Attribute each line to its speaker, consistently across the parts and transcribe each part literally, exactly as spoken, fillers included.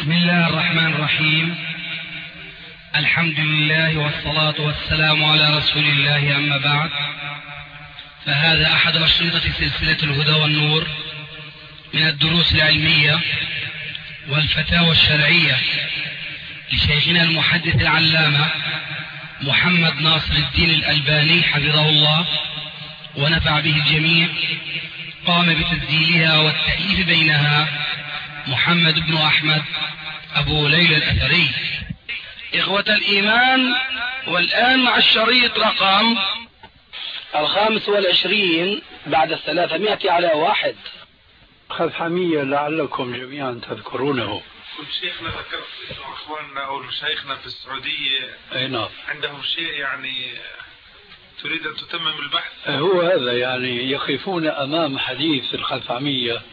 Speaker 1: بسم الله الرحمن الرحيم. الحمد لله والصلاة والسلام على رسول الله، أما بعد، فهذا أحد أشرطة سلسلة الهدى والنور من الدروس العلمية والفتاوى الشرعية لشيخنا المحدث العلامة محمد ناصر الدين الألباني حفظه الله ونفع به الجميع. قام بتسجيلها والتأليف بينها محمد بن أحمد أبو ليلى الأثري. إخوة الإيمان، والآن مع الشريط رقم الخامس والعشرين بعد الثلاثمائة على واحد.
Speaker 2: خثعمية لعلكم جميعا تذكرونه.
Speaker 3: كنت شيخنا ذكرت انه اخواننا او مشايخنا في السعودية
Speaker 2: اي نعم
Speaker 3: عندهم شيء يعني تريد ان تتمم البحث.
Speaker 2: هو هذا، يعني يقفون امام حديث الخثعمية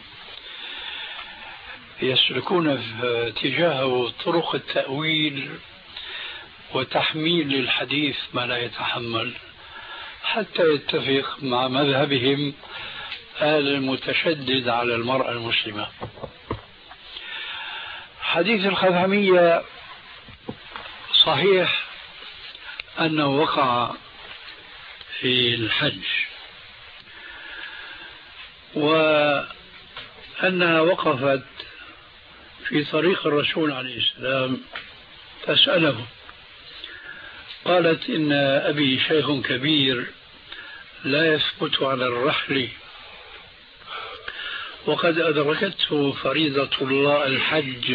Speaker 2: يسلكون في اتجاهه طرق التأويل وتحميل الحديث ما لا يتحمل حتى يتفق مع مذهبهم المتشدد على المرأة المسلمة. حديث الخثعمية صحيح أنه وقع في الحج، وأنها وقفت في طريق الرسول عليه السلام تسأله، قالت: إن أبي شيخ كبير لا يثبت على الرحل، وقد أدركته فريضة الله الحج،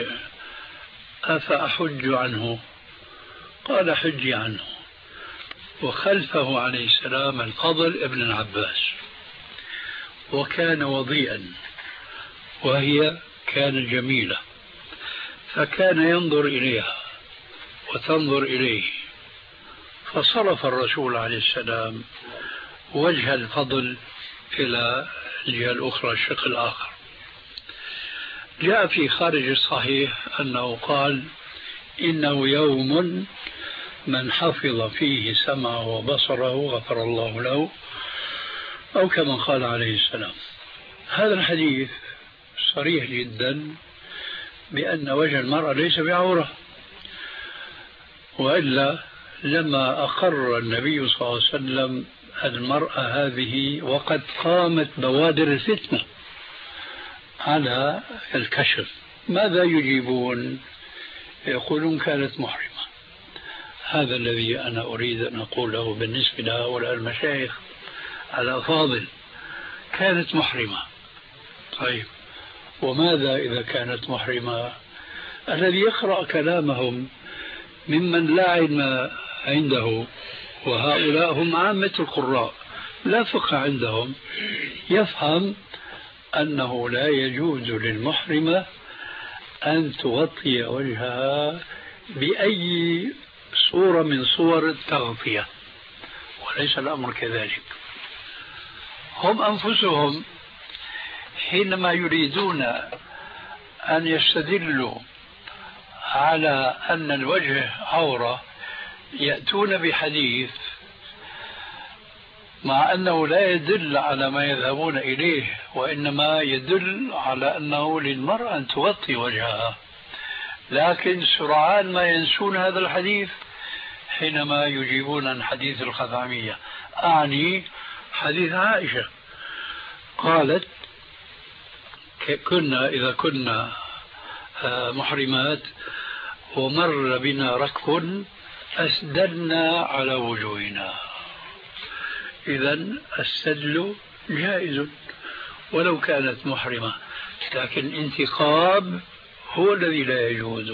Speaker 2: أفأحج عنه؟ قال: حجي عنه. وخلفه عليه السلام الفضل ابن العباس، وكان وضيئا وهي كانت جميلة، فكان ينظر إليها وتنظر إليه، فصرف الرسول عليه السلام وجه الفضل إلى الجهة الأخرى، الشق الآخر. جاء في خارج الصحيح أنه قال: إنه يوم من حفظ فيه سمعه وبصره غفر الله له، أو كما قال عليه السلام. هذا الحديث صريح جدا بأن وجه المرأة ليس بعورة، وإلا لما أقر النبي صلى الله عليه وسلم المرأة هذه وقد قامت بوادر الفتنة على الكشف. ماذا يجيبون؟ يقولون كانت محرمة. هذا الذي أنا أريد أن أقوله بالنسبة لهؤلاء المشايخ الأفاضل، كانت محرمة. طيب، وماذا إذا كانت محرمة؟ الذي يقرأ كلامهم ممن لا علم عنده، وهؤلاء هم عامة القراء لا فقه عندهم، يفهم أنه لا يجوز للمحرمة أن تغطي وجهها بأي صورة من صور التغطية، وليس الأمر كذلك. هم أنفسهم حينما يريدون أن يستدلوا على أن الوجه عورة يأتون بحديث مع أنه لا يدل على ما يذهبون إليه، وإنما يدل على أنه للمرأة أن تغطي وجهها، لكن سرعان ما ينسون هذا الحديث حينما يجيبون عن حديث الخثعمية. أعني حديث عائشة قالت: كنا إذا كنا محرمات ومر بنا ركب أسدلنا على وجوهنا. إذن السدل جائز ولو كانت محرمة، لكن انتقاب هو الذي لا يجوز.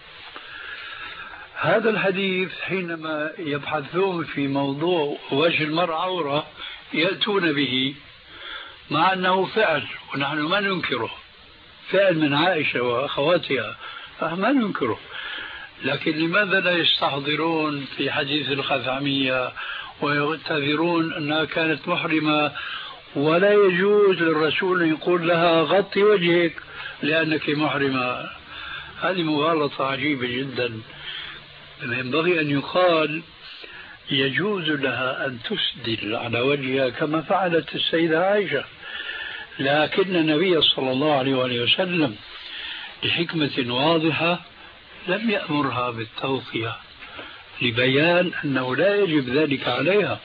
Speaker 2: هذا الحديث حينما يبحثون في موضوع وجه المرأة عورة يأتون به، مع أنه فعل ونحن ما ننكره، فعل من عائشة وأخواتها ما ننكره، لكن لماذا لا يستحضرون في حديث الخثعمية ويعتذرون أنها كانت محرمة، ولا يجوز للرسول أن يقول لها غطي وجهك لأنك محرمة؟ هذه مغالطة عجيبة جدا. ينبغي أن يقال يجوز لها أن تسدل على وجهها كما فعلت السيدة عائشة، لكن النبي صلى الله عليه وآله وسلم لحكمة واضحة لم يأمرها بالتوصية لبيان أنه لا يجب ذلك عليها،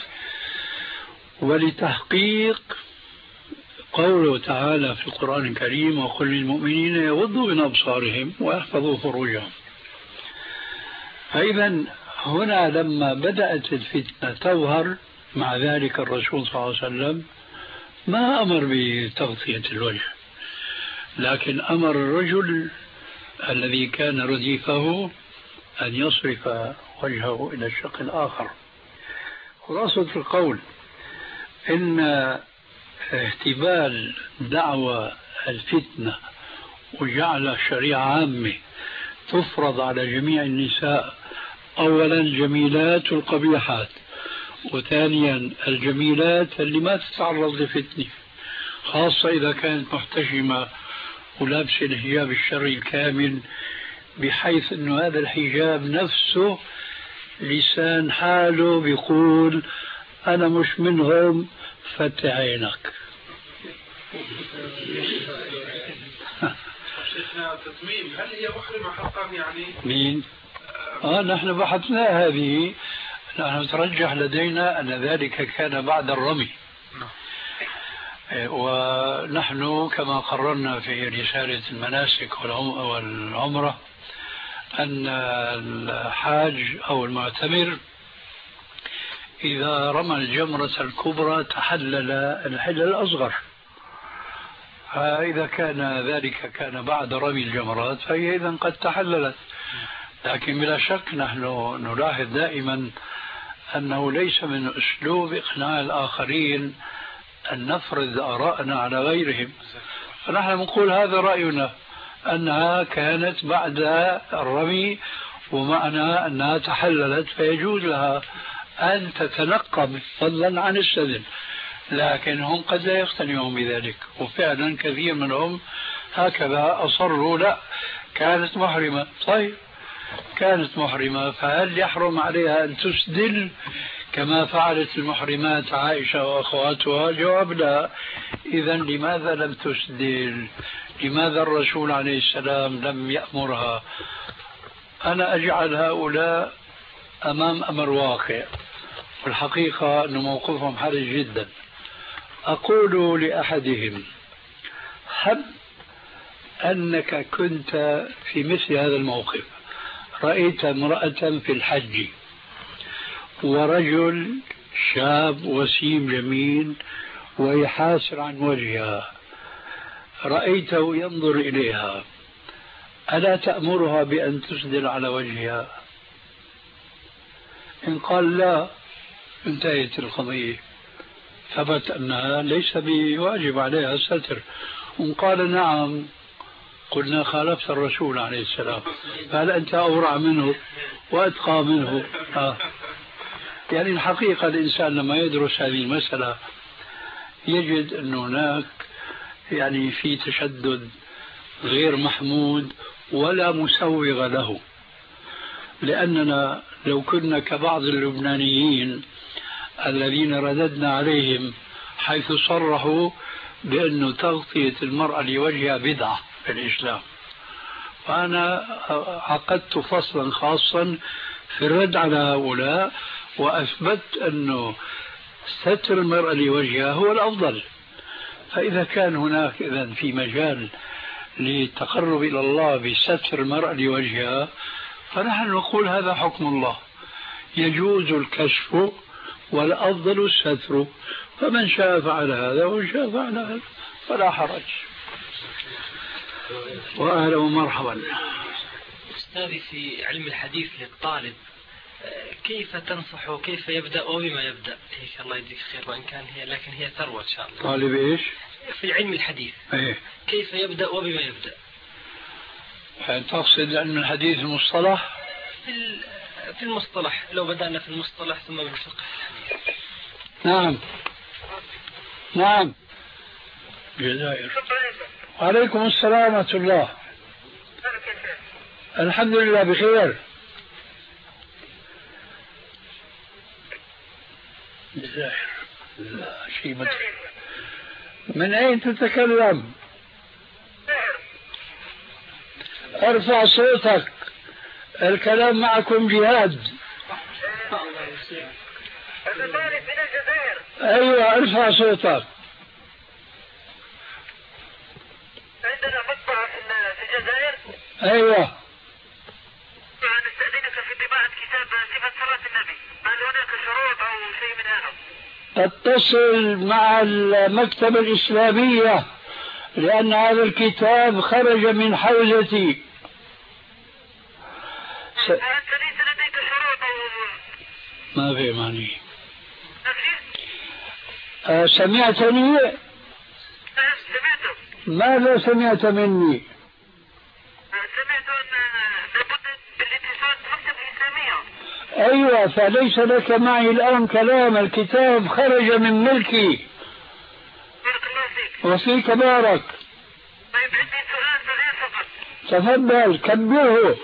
Speaker 2: ولتحقيق قوله تعالى في القرآن الكريم: وقل للمؤمنين يغضوا من أبصارهم ويحفظوا فروجهم. فإذا هنا لما بدأت الفتنة تظهر مع ذلك الرسول صلى الله عليه وسلم ما أمر بتغطية الوجه، لكن أمر الرجل الذي كان رديفه أن يصرف وجهه إلى الشق الآخر. خلاصة القول إن احتمال دعوى الفتنة وجعل الشريعة عامة تفرض على جميع النساء، أولا الجميلات والقبيحات، وثانيا الجميلات اللي ما تتعرض لفتنة، خاصة إذا كانت محتشمة ولابسة الحجاب الشرعي الكامل، بحيث أن هذا الحجاب نفسه لسان حاله بيقول أنا مش منهم فتح عينك.
Speaker 3: شيخنا تتميم، هل هي محرمة حقا يعني؟
Speaker 2: مين؟ آه نحن بحثنا هذه، نحن ترجح لدينا أن ذلك كان بعد الرمي، ونحن كما قررنا في رسالة المناسك والعمرة أن الحاج أو المعتمر إذا رمى الجمرة الكبرى تحلل الحل الأصغر، فإذا كان ذلك كان بعد رمي الجمرات فهي إذن قد تحللت. لكن بلا شك نحن نلاحظ دائما أنه ليس من أسلوب إقناع الآخرين أن نفرض آراءنا على غيرهم، فنحن نقول هذا رأينا أنها كانت بعد الرمي، ومعنى أنها تحللت فيجوز لها أن تتنقب فضلا عن السدل، لكن هم قد لا يقتنعون بذلك، وفعلا كثير منهم هكذا أصروا لا كانت محرمة. طيب كانت محرمة، فهل يحرم عليها أن تسدل كما فعلت المحرمات عائشة وأخواتها؟ جواب لا. إذا لماذا لم تسدل؟ لماذا الرسول عليه السلام لم يأمرها؟ أنا أجعل هؤلاء أمام أمر واقع، والحقيقة أن موقفهم حرج جدا. أقول لأحدهم: حب أنك كنت في مثل هذا الموقف، رأيت امرأة في الحج ورجل شاب وسيم جميل ويحاسر عن وجهها، رأيته ينظر إليها، ألا تأمرها بأن تسدل على وجهها؟ إن قال لا انتهت القضية، ثبت أنها ليس بواجب عليها الستر. وإن قال نعم قلنا خالفت الرسول عليه السلام، فهل أنت أورع منه وأتقى منه؟ آه. يعني الحقيقة الإنسان لما يدرس هذه المسألة يجد أن هناك يعني في تشدد غير محمود ولا مسوغ له، لأننا لو كنا كبعض اللبنانيين الذين رددنا عليهم حيث صرحوا بأن تغطية المرأة لوجهها بدعة في الإسلام، فأنا عقدت فصلا خاصا في الرد على هؤلاء وأثبت أنه ستر المرأة لوجهها هو الأفضل. فإذا كان هناك إذن في مجال للتقرب إلى الله بستر المرأة لوجهها، فنحن نقول هذا حكم الله، يجوز الكشف والأفضل الستر، فمن شاء فعل هذا ومن شاء فعل هذا فلا حرج. وأهلا ومرحبا.
Speaker 4: أستاذي في علم الحديث للطالب كيف تنصحه، كيف يبدأ وبما يبدأ؟ هيك الله يجزيك خير، وإن كان هي لكن هي ثروة إن شاء الله.
Speaker 2: طالب إيش؟
Speaker 4: في علم الحديث.
Speaker 2: إيه؟
Speaker 4: كيف يبدأ وبما يبدأ؟
Speaker 2: تقصد علم الحديث المصطلح؟
Speaker 4: في في المصطلح، لو بدأنا في المصطلح ثم بالفقه.
Speaker 2: نعم نعم. جزائر. وعليكم السلام ورحمة الله. الحمد لله بخير. جزائر. لا شيء مدري. من أين تتكلم؟ ارفع صوتك، الكلام معكم جهاد. ايوه ارفع صوتك.
Speaker 5: عندنا مطبعة في الجزائر.
Speaker 2: ايوه.
Speaker 5: نستأذنك في طباعة كتاب صفة صلاة النبي، هل هناك شروط أو شيء من هذا؟
Speaker 2: اتصل مع المكتبة الإسلامية لأن هذا الكتاب خرج من حوزتي.
Speaker 5: س... أنت ليس لديك شروط أو
Speaker 2: ما في معني. أه سمعتني؟
Speaker 5: سمعت.
Speaker 2: ماذا سمعت مني؟
Speaker 5: سمعت أن لابد بالاتصال بالمكتبة الإسلامية.
Speaker 2: أيوة، فليس لك معي الآن كلام، الكتاب خرج من ملكي.
Speaker 5: بارك الله فيك.
Speaker 2: وفيك بارك.
Speaker 5: طيب عندي سؤال صغير فقط.
Speaker 2: تفضل كبره.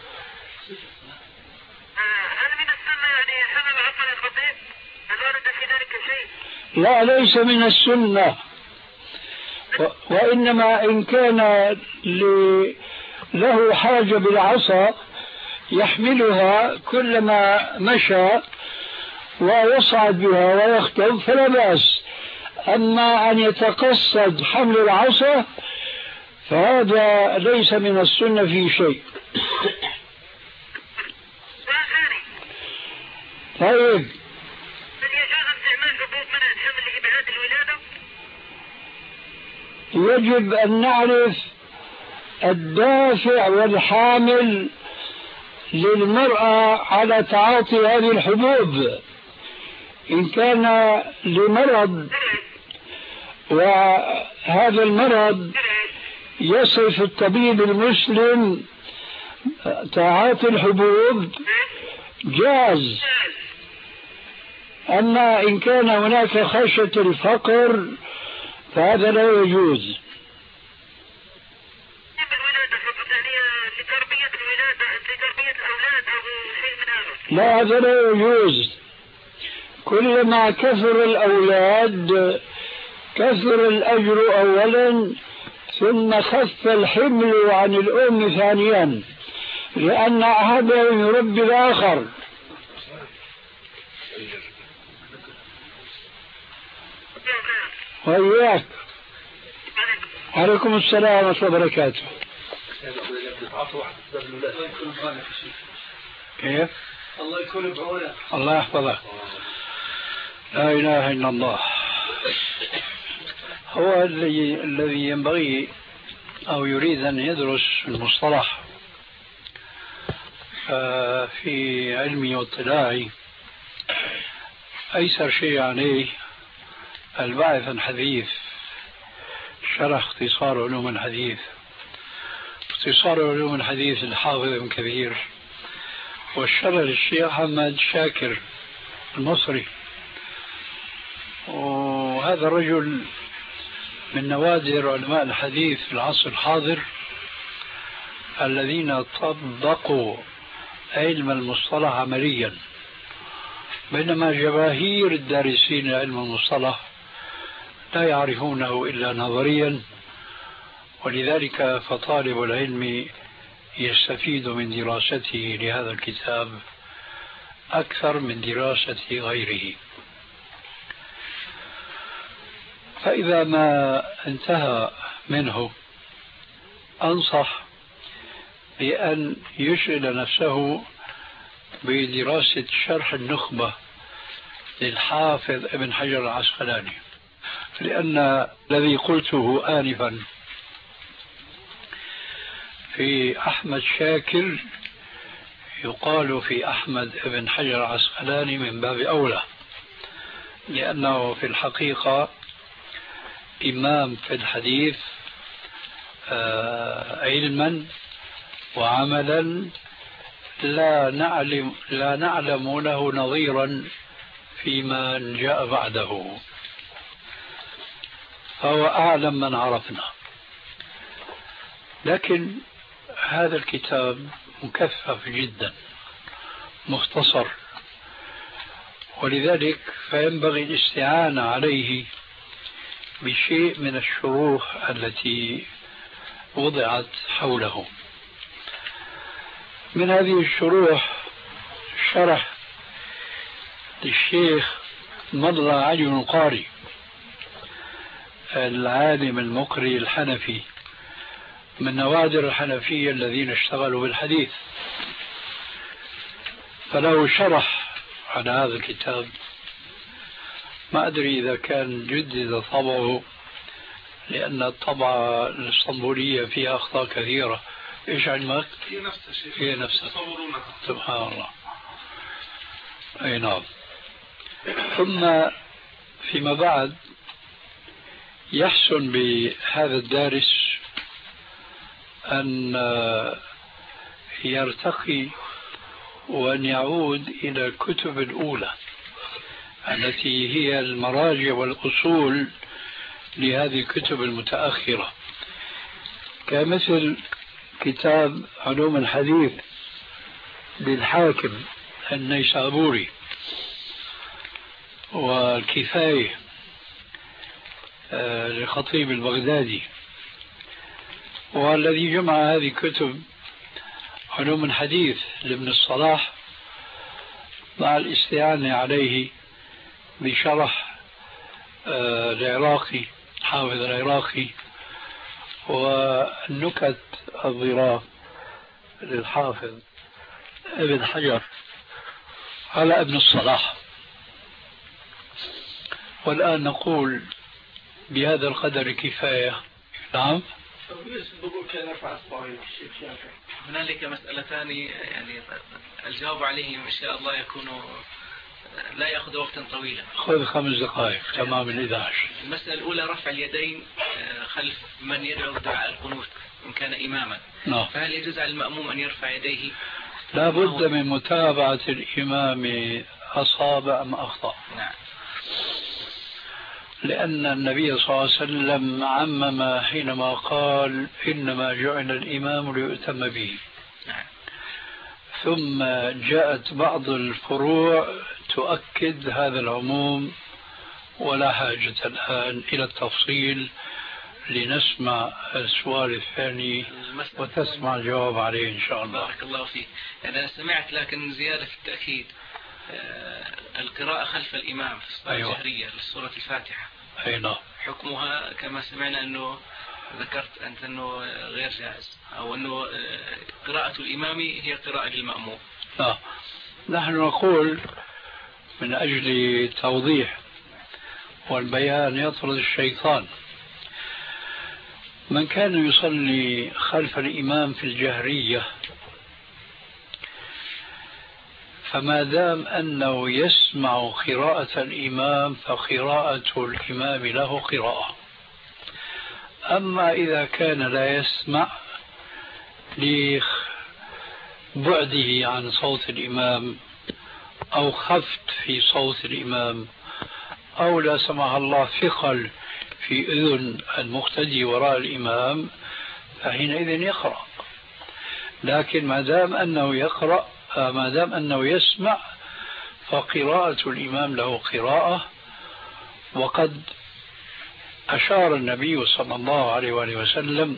Speaker 5: هل من السنة يعني حمل عقل الخطيب؟ هل ورد في ذلك شيء؟
Speaker 2: لا، ليس من السنة، و... وإنما إن كان ل... له حاجة بالعصا يحملها كلما مشى ويصعد بها ويخطب فلا بأس. أما أن يتقصد حمل العصا فهذا ليس من السنة في شيء. طيب يجب أن نعرف الدافع والحامل للمرأة على تعاطي هذه الحبوب. إن كان لمرض وهذا المرض يصف الطبيب المسلم تعاطي الحبوب جاز. أما إن كان هناك خشية الفقر فهذا لا يجوز. لا، هذا لا يجوز. كلما كثر الأولاد كثر الأجر أولا، ثم خف الحمل عن الأم ثانيا، لأن هذا يربي الآخر. وإياك. عليكم السلام ورحمة الله وبركاته. كيف؟
Speaker 6: الله يكون بعونك.
Speaker 2: الله يحفظك. لا إله إلا الله. هو الذي الذي ينبغي أو يريد أن يدرس المصطلح في علمي واطلاعي أيسر شيء عليه الباحث عن حديث، شرح اختصار علوم الحديث. اختصار علوم الحديث الحافظ ابن كثير، والشرح للشيخ محمد شاكر المصري. وهذا الرجل من نوادر علماء الحديث في العصر الحاضر الذين طبقوا علم المصطلح عمليا، بينما جماهير الدارسين لعلم المصطلح لا يعرفونه إلا نظريا. ولذلك فطالب العلم يستفيد من دراسته لهذا الكتاب أكثر من دراسة غيره. فإذا ما انتهى منه أنصح بأن يشغل نفسه بدراسة شرح النخبة للحافظ ابن حجر العسقلاني، لأن الذي قلته آنفا في أحمد شاكر يقال في أحمد ابن حجر العسقلاني من باب أولى، لأنه في الحقيقة إمام في الحديث علما وعملا لا نعلم لا نعلم له نظيرا فيما جاء بعده، فهو أعلم من عرفنا. لكن هذا الكتاب مكثف جدا مختصر، ولذلك فينبغي الاستعانة عليه بشيء من الشروح التي وضعت حوله. من هذه الشروح شرح للشيخ مضى علي القاري العالم المقري الحنفي من نوادر الحنفية الذين اشتغلوا بالحديث، فله شرح على هذا الكتاب. ما أدري إذا كان جدد طبعه، لأن الطبعة الاسطنبولية فيها أخطاء كثيرة. إيش علمك؟
Speaker 3: هي نفسها شيء،
Speaker 2: هي نفسها. سبحان الله. أي نعم. ثم فيما بعد يحسن بهذا الدارس أن يرتقي وأن يعود إلى الكتب الأولى التي هي المراجع والأصول لهذه الكتب المتأخرة، كمثل كتاب علوم الحديث للحاكم النيسابوري، والكفاية للخطيب البغدادي، والذي جمع هذه الكتب علوم الحديث لابن الصلاح مع الاستعانة عليه بشرح العراقي حافظ العراقي، والنكت الظراف للحافظ ابن حجر على ابن الصلاح. والآن نقول بهذا القدر كفاية. نعم.
Speaker 7: هنالك مسألتان يعني الجواب عليهم إن شاء الله يكون لا يأخذ وقتا طويلا.
Speaker 2: خذ خمس دقائق تمام الإحدى عشر.
Speaker 7: المسألة الأولى رفع اليدين خلف من يدعو دعاء القنوت إن كان إماما.
Speaker 2: نعم.
Speaker 7: فهل يجوز على المأموم أن يرفع يديه؟
Speaker 2: لا بد من متابعة الإمام أصاب أم أخطأ.
Speaker 7: نعم.
Speaker 2: لأن النبي صلى الله عليه وسلم عمم حينما قال إنما جعل الإمام ليؤتم به.
Speaker 7: نعم.
Speaker 2: ثم جاءت بعض الفروع تؤكد هذا العموم، ولا حاجة الآن إلى التفصيل لنسمع السؤال الثاني وتسمع الجواب عليه إن شاء الله.
Speaker 7: بارك الله فيك. يعني أنا سمعت لكن زيادة في التأكيد آه القراءة خلف الإمام في الصلاة
Speaker 2: أيوة.
Speaker 7: الجهرية للسورة الفاتحة.
Speaker 2: أي نعم.
Speaker 7: حكمها كما سمعنا أنه ذكرت أنت أنه غير جائز، أو أنه قراءة الإمام هي قراءة للمأموم.
Speaker 2: لا، نحن نقول من أجل توضيح والبيان يطرد الشيطان. من كان يصلي خلف الإمام في الجهرية فما دام أنه يسمع قراءة الإمام فقراءة الإمام له قراءة. أما إذا كان لا يسمع لبعده عن صوت الإمام أو خفت في صوت الإمام أو لا سمح الله ثقل في أذن المقتدي وراء الإمام فحينئذ يقرأ. لكن ما دام أنه يقرأ ما دام أنه يسمع فقراءة الإمام له قراءة. وقد أشار النبي صلى الله عليه وآله وسلم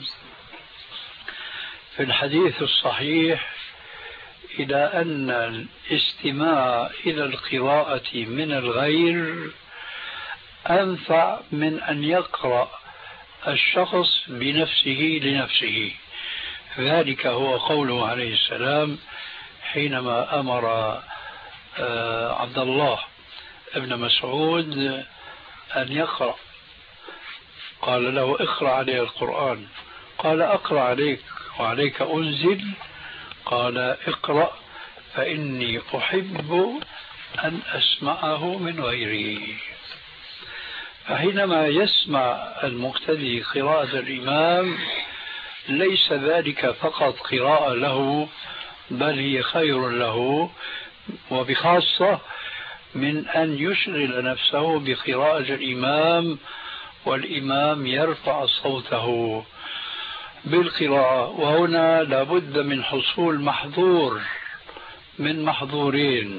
Speaker 2: في الحديث الصحيح إلى أن الاستماع إلى القراءة من الغير أنفع من أن يقرأ الشخص بنفسه لنفسه. ذلك هو قوله عليه السلام حينما أمر عبد الله ابن مسعود أن يقرأ، قال له اقرأ عليه القرآن، قال أقرأ عليك وعليك أنزل، قال اقرأ فإني أحب أن أسمعه من غيري. فحينما يسمع المقتدي قراءة الإمام ليس ذلك فقط قراءة له، بل هي خير له، وبخاصة من أن يشغل نفسه بقراءة الإمام والإمام يرفع صوته بالقراءة. وهنا لابد من حصول محظور من محظورين،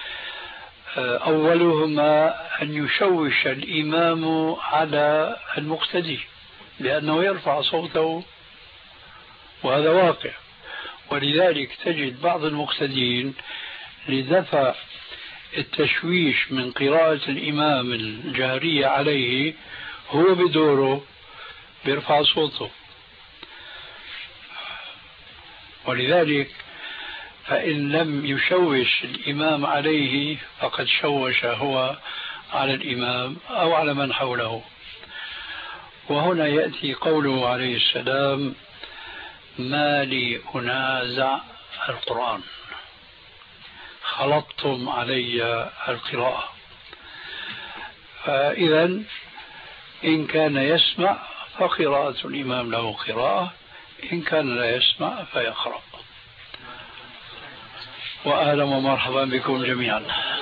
Speaker 2: أولهما أن يشوش الإمام على المقتدي لأنه يرفع صوته وهذا واقع، ولذلك تجد بعض المقتدين لدفع التشويش من قراءة الإمام الجهرية عليه هو بدوره بيرفع صوته. ولذلك فإن لم يشوش الإمام عليه فقد شوش هو على الإمام أو على من حوله. وهنا يأتي قوله عليه السلام: ما لي أنازع القرآن، خلطتم علي القراءة. فإذا إن كان يسمع فقراءة الإمام له قراءة، إن كان لا يسمع فيقرأ. وأهلا ومرحبا بكم جميعا.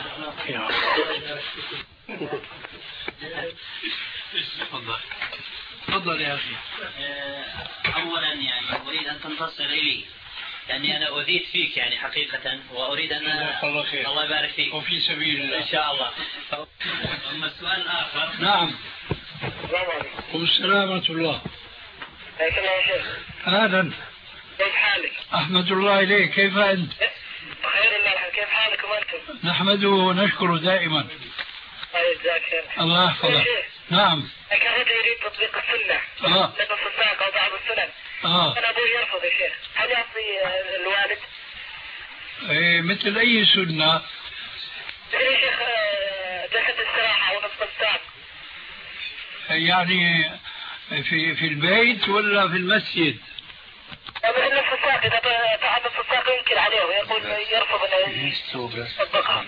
Speaker 2: تفضل تفضل يا أخي.
Speaker 8: أولا يعني أريد أن تنتصر إلي لأني أنا أذيت فيك يعني حقيقة، وأريد أن الله, الله يبارك فيك
Speaker 2: وفي سبيل الله
Speaker 8: إن شاء الله. أما السؤال الآخر.
Speaker 2: نعم.
Speaker 5: السلام عليكم.
Speaker 2: السلام ورحمة الله.
Speaker 5: حياك الله يا شيخ.
Speaker 2: أهلا.
Speaker 5: كيف حالك؟
Speaker 2: أحمد الله إليك، كيف أنت؟
Speaker 5: بخير الله الحمد. كيف حالكم أنتم؟
Speaker 2: نحمده ونشكره دائما.
Speaker 5: طيب جزاك خير.
Speaker 2: الله يحفظك. نعم.
Speaker 5: كان رجل يريد تطبيق السنة
Speaker 2: آه.
Speaker 5: لنص الساق أو بعض السنن.
Speaker 2: آه.
Speaker 5: أنا أبوي يرفض يا شيخ، هل يعطي الوالد؟
Speaker 2: إيه مثل أي سنة؟
Speaker 5: مثل يا شيخ جلسة الاستراحة ونصف الساق.
Speaker 2: يعني في في البيت ولا في المسجد؟
Speaker 5: مثل نصف الساق، إذا فعل نصف الساق ينكر عليه ويقول يرفض أن يطبقها.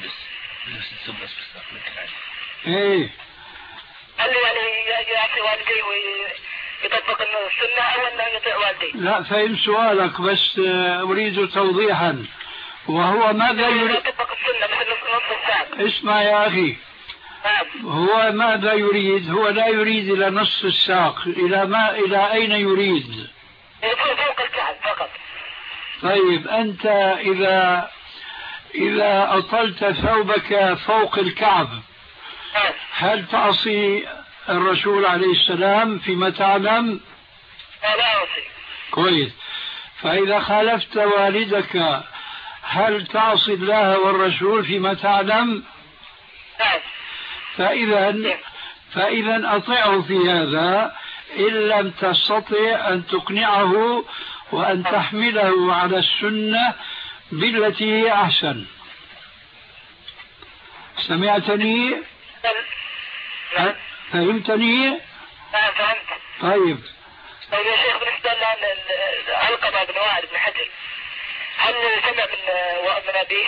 Speaker 2: إيه.
Speaker 5: هل يعني يعطي والديه ويطبق السنة أو أنه يطيع والديه؟
Speaker 2: لا، فهم سؤالك بس أريد توضيحا. وهو ماذا يريد؟
Speaker 5: يطبق السنة مثل نصف الساق.
Speaker 2: اسمع يا أخي.
Speaker 5: نعم.
Speaker 2: هو ماذا يريد؟ هو لا يريد إلى نصف الساق. إلى ما إلى أين يريد؟
Speaker 5: فوق الكعب فقط.
Speaker 2: طيب أنت إذا إذا أطلت ثوبك فوق الكعب هل تعصي الرسول عليه السلام فيما تعلم؟
Speaker 5: لا أعصي.
Speaker 2: كويس. فإذا خالفت والدك هل تعصي الله والرسول فيما تعلم؟
Speaker 5: نعم.
Speaker 2: فإذا فإذا أطيعه في هذا إن لم تستطع أن تقنعه وأن تحمله على السنة بالتي هي أحسن. سمعتني؟ فهمتني؟
Speaker 5: نعم فهمت.
Speaker 2: طيب.
Speaker 5: طيب يا شيخ، بالنسبة لعلقمة بن وائل بن حجر، هل سمع من من أبيه؟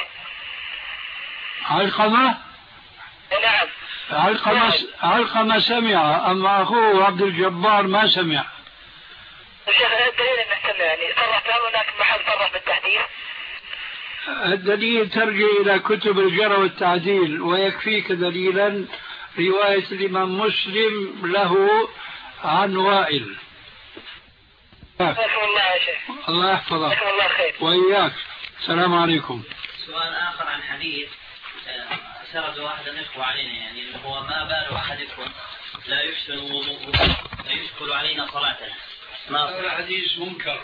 Speaker 2: علقمة؟
Speaker 5: نعم.
Speaker 2: علقمة علقمة سمع، أما أخوه عبد الجبار ما سمع.
Speaker 5: الشيخ الدليل أنه سمع، يعني صرح كان هناك محل صرح بالتحديث.
Speaker 2: الدليل ترجع إلى كتب الجرح والتعديل، ويكفيك دليلا رواية الإمام مسلم له عن وائل.
Speaker 5: الله يا شيخ.
Speaker 2: الله يحفظك.
Speaker 5: الله خير.
Speaker 2: وإياك. السلام عليكم.
Speaker 8: سؤال آخر عن حديث سرد واحد الإخوة علينا، يعني اللي هو ما بال أحدكم لا يحسن وضوءه لا يشكل علينا صلاتنا.
Speaker 2: هذا الحديث منكر.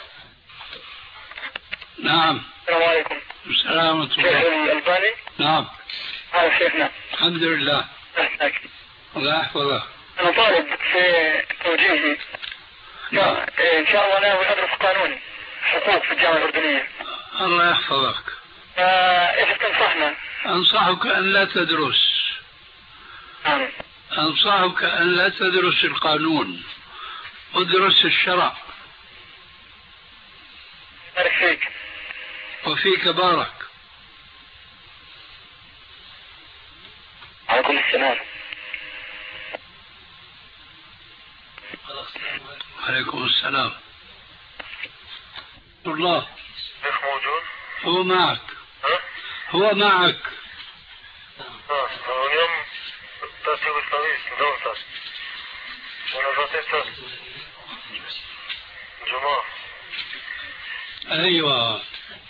Speaker 2: نعم.
Speaker 5: السلام عليكم.
Speaker 2: السلام ورحمة
Speaker 5: شيخ
Speaker 2: الله.
Speaker 5: الألباني.
Speaker 2: نعم.
Speaker 5: هذا شيخنا.
Speaker 2: الحمد لله. الله يحفظك.
Speaker 5: أنا طالب في توجيهي.
Speaker 2: نعم.
Speaker 5: إن شاء الله ناوي أدرس قانون حقوق في الجامعة الأردنية.
Speaker 2: الله يحفظك.
Speaker 5: إيش تنصحنا؟
Speaker 2: أنصحك أن لا تدرس.
Speaker 5: نعم.
Speaker 2: أنصحك أن لا تدرس القانون، ادرس الشرع.
Speaker 5: بارك فيك.
Speaker 2: وفيك بارك.
Speaker 5: عليكم السلام.
Speaker 2: عليكم السلام. الله.
Speaker 5: شيخ موجود؟
Speaker 2: هو معك.
Speaker 5: ها؟
Speaker 2: هو معك.
Speaker 5: اه اليوم ترتيب الطريق دونتر ونفسيت جمعة.
Speaker 2: أيوة.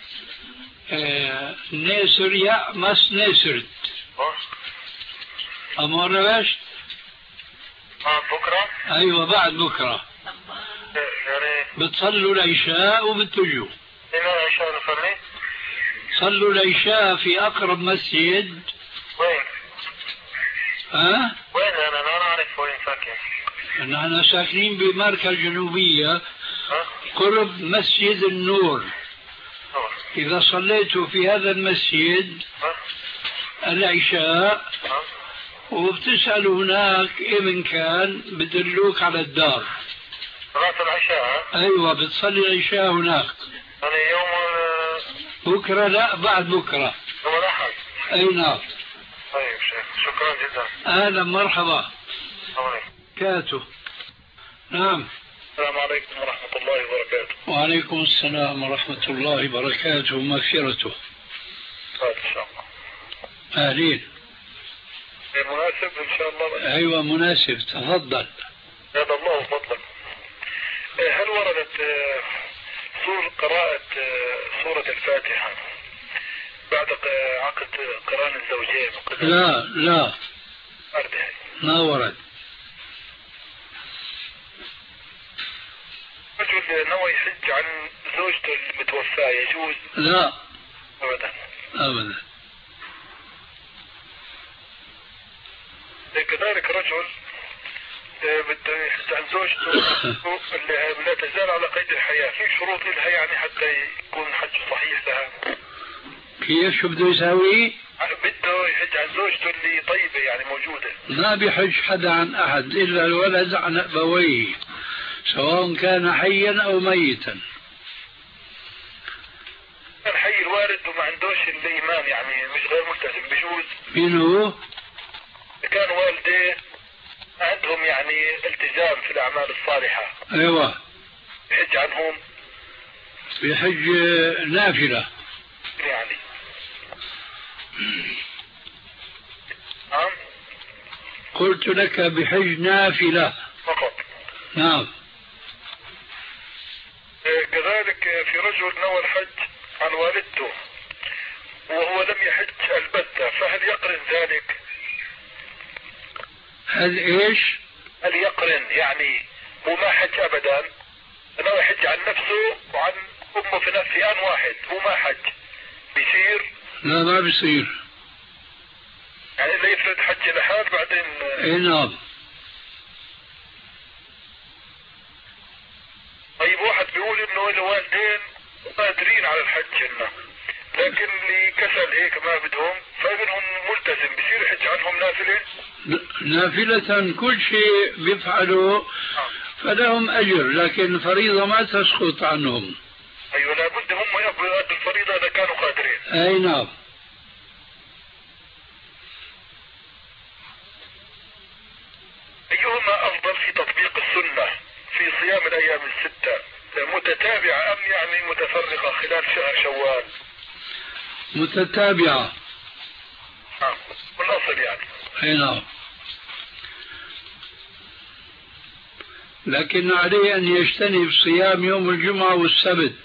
Speaker 2: اه نيسر يا مس نيسرت.
Speaker 5: اه
Speaker 2: أمر باش.
Speaker 5: بعد بكرة؟
Speaker 2: أيوة بعد بكرة.
Speaker 5: يا ريت.
Speaker 2: بتصلوا العشاء وبتجوا.
Speaker 5: إلى
Speaker 3: العشاء نصلي؟
Speaker 2: صلوا العشاء في أقرب مسجد.
Speaker 3: وين؟
Speaker 2: ها؟
Speaker 3: وين أنا ما أعرف وين ساكن.
Speaker 2: نحن ساكنين بماركة الجنوبية
Speaker 3: ها؟
Speaker 2: قرب مسجد النور.
Speaker 3: نور.
Speaker 2: إذا صليتوا في هذا المسجد
Speaker 3: ها؟
Speaker 2: العشاء
Speaker 3: ها؟
Speaker 2: وبتسألوا هناك إذن كان بدلوك على الدار.
Speaker 3: صلاة العشاء؟
Speaker 2: أيوة بتصلي العشاء هناك.
Speaker 3: أنا يوم
Speaker 2: بكرة لا بعد بكرة.
Speaker 3: يوم الأحد.
Speaker 2: أي نعم.
Speaker 3: طيب شيخ شكرا جدا.
Speaker 2: أهلا مرحبا.
Speaker 3: عليكم.
Speaker 2: كاتو. نعم.
Speaker 3: السلام عليكم ورحمة الله وبركاته.
Speaker 2: وعليكم السلام ورحمة الله وبركاته ومغفرته.
Speaker 3: طيب إن شاء الله.
Speaker 2: أهلين.
Speaker 3: مناسب إن شاء الله.
Speaker 2: أيوة مناسب تفضل.
Speaker 3: هذا الله فضلك. هل وردت سور قراءة سورة الفاتحة بعد عقد قران الزوجين؟
Speaker 2: لا لا
Speaker 3: أرده.
Speaker 2: ما ورد.
Speaker 3: رجل نوى يحج عن زوجته المتوفاة يجوز؟
Speaker 2: لا
Speaker 3: أبدا
Speaker 2: أبدا.
Speaker 3: كذلك رجل بده يحج عن زوجته اللي لا تزال على قيد الحياة، في شروط لها يعني حتى يكون حج صحيح لها؟
Speaker 2: كيف شو بده يساوي؟
Speaker 3: بده يحج عن زوجته اللي طيبة يعني موجودة.
Speaker 2: ما بيحج حدا عن أحد إلا الولد عن أبويه سواء كان حيا أو ميتا.
Speaker 3: كان حي الوالد وما عندوش الإيمان يعني مش غير ملتزم بجوز؟
Speaker 2: مين هو؟
Speaker 3: كان والديه عندهم يعني التزام في الأعمال الصالحة.
Speaker 2: أيوة.
Speaker 3: يحج عنهم؟
Speaker 2: بيحج نافلة
Speaker 3: يعني. نعم.
Speaker 2: قلت لك بحج نافلة
Speaker 3: فقط.
Speaker 2: نعم.
Speaker 3: كذلك في رجل نوى الحج عن والدته وهو لم يحج البتة، فهل يقرن ذلك؟
Speaker 2: هل ايش؟
Speaker 3: هل يقرن يعني هو ما حج ابدا، نوى يحج عن نفسه وعن امه في نفس آن واحد، هو ما حج، بيصير؟
Speaker 2: لا ما بيصير.
Speaker 3: يعني اذا يفرد حج لحال بعدين.
Speaker 2: اي نعم.
Speaker 3: طيب واحد بيقول انه الوالدين قادرين على الحج إنه. لكن اللي كسل هيك ما بدهم فابنهم ملتزم، بصير يحج عنهم نافلة؟
Speaker 2: نافلة كل شيء بيفعلوا فلهم أجر، لكن الفريضة ما تسقط عنهم.
Speaker 3: أيوة لابد هم يقضوا الفريضة إذا كانوا قادرين.
Speaker 2: أي نعم.
Speaker 3: أيهما أفضل في تطبيق السنة في صيام الأيام الستة، متتابعة أم يعني متفرقة خلال شهر شوال؟
Speaker 2: متتابعة.
Speaker 3: نعم بالأصل يعني.
Speaker 2: أي نعم. لكن عليه أن يجتنب صيام يوم الجمعة والسبت.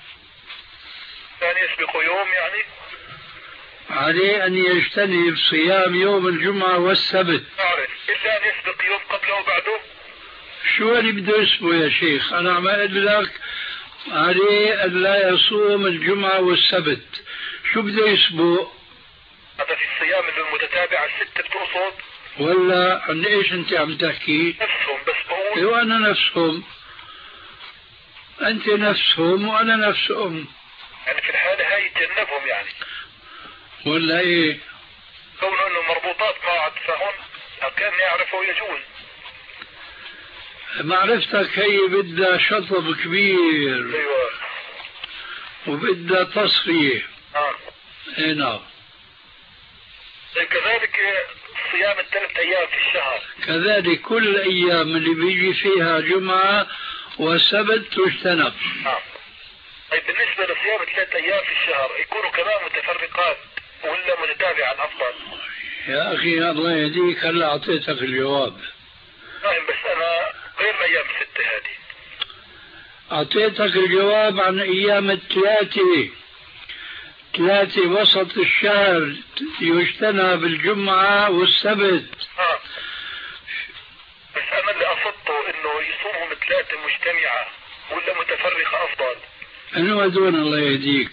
Speaker 3: يعني يسبق يوم يعني؟
Speaker 2: عليه أن يجتنب صيام يوم الجمعة والسبت.
Speaker 3: أعرف، إلا أن يسبق يوم قبله وبعده؟
Speaker 2: شو اللي بده يسبق يا شيخ؟ أنا عم أقول لك عليه أن لا يصوم الجمعة والسبت. شو بده يسبق؟
Speaker 3: هذا في الصيام المتتابعة الستة بتقصد؟
Speaker 2: ولا عن ايش انت عم تحكي؟
Speaker 3: نفسهم بس بقول.
Speaker 2: ايوه انا نفسهم. انت نفسهم وانا نفسهم.
Speaker 3: يعني في الحالة هاي يتجنبهم يعني.
Speaker 2: ولا ايه؟
Speaker 3: كونه انه مربوطات بعض فهون كان يعرفوا يجوز.
Speaker 2: معرفتك هي بدها شطب كبير.
Speaker 3: ايوه.
Speaker 2: وبدها تصفية.
Speaker 3: اه.
Speaker 2: اي نعم.
Speaker 3: كذلك صيام الثلاث ايام في الشهر.
Speaker 2: كذلك كل الايام اللي بيجي فيها جمعة وسبت تجتنب.
Speaker 3: نعم. طيب بالنسبة لصيام الثلاث ايام في الشهر يكونوا كمان متفرقات ولا متتابعة افضل؟
Speaker 2: يا اخي الله يهديك هلا اعطيتك الجواب.
Speaker 3: فاهم بس انا غير الايام الستة هذه.
Speaker 2: اعطيتك الجواب عن ايام الثلاثة. ثلاثة وسط الشهر يجتنب الجمعة والسبت.
Speaker 3: اه. بس انا اللي قصدته انه يصومهم ثلاثة مجتمعة ولا متفرقة افضل؟
Speaker 2: أنو هدول الله يهديك؟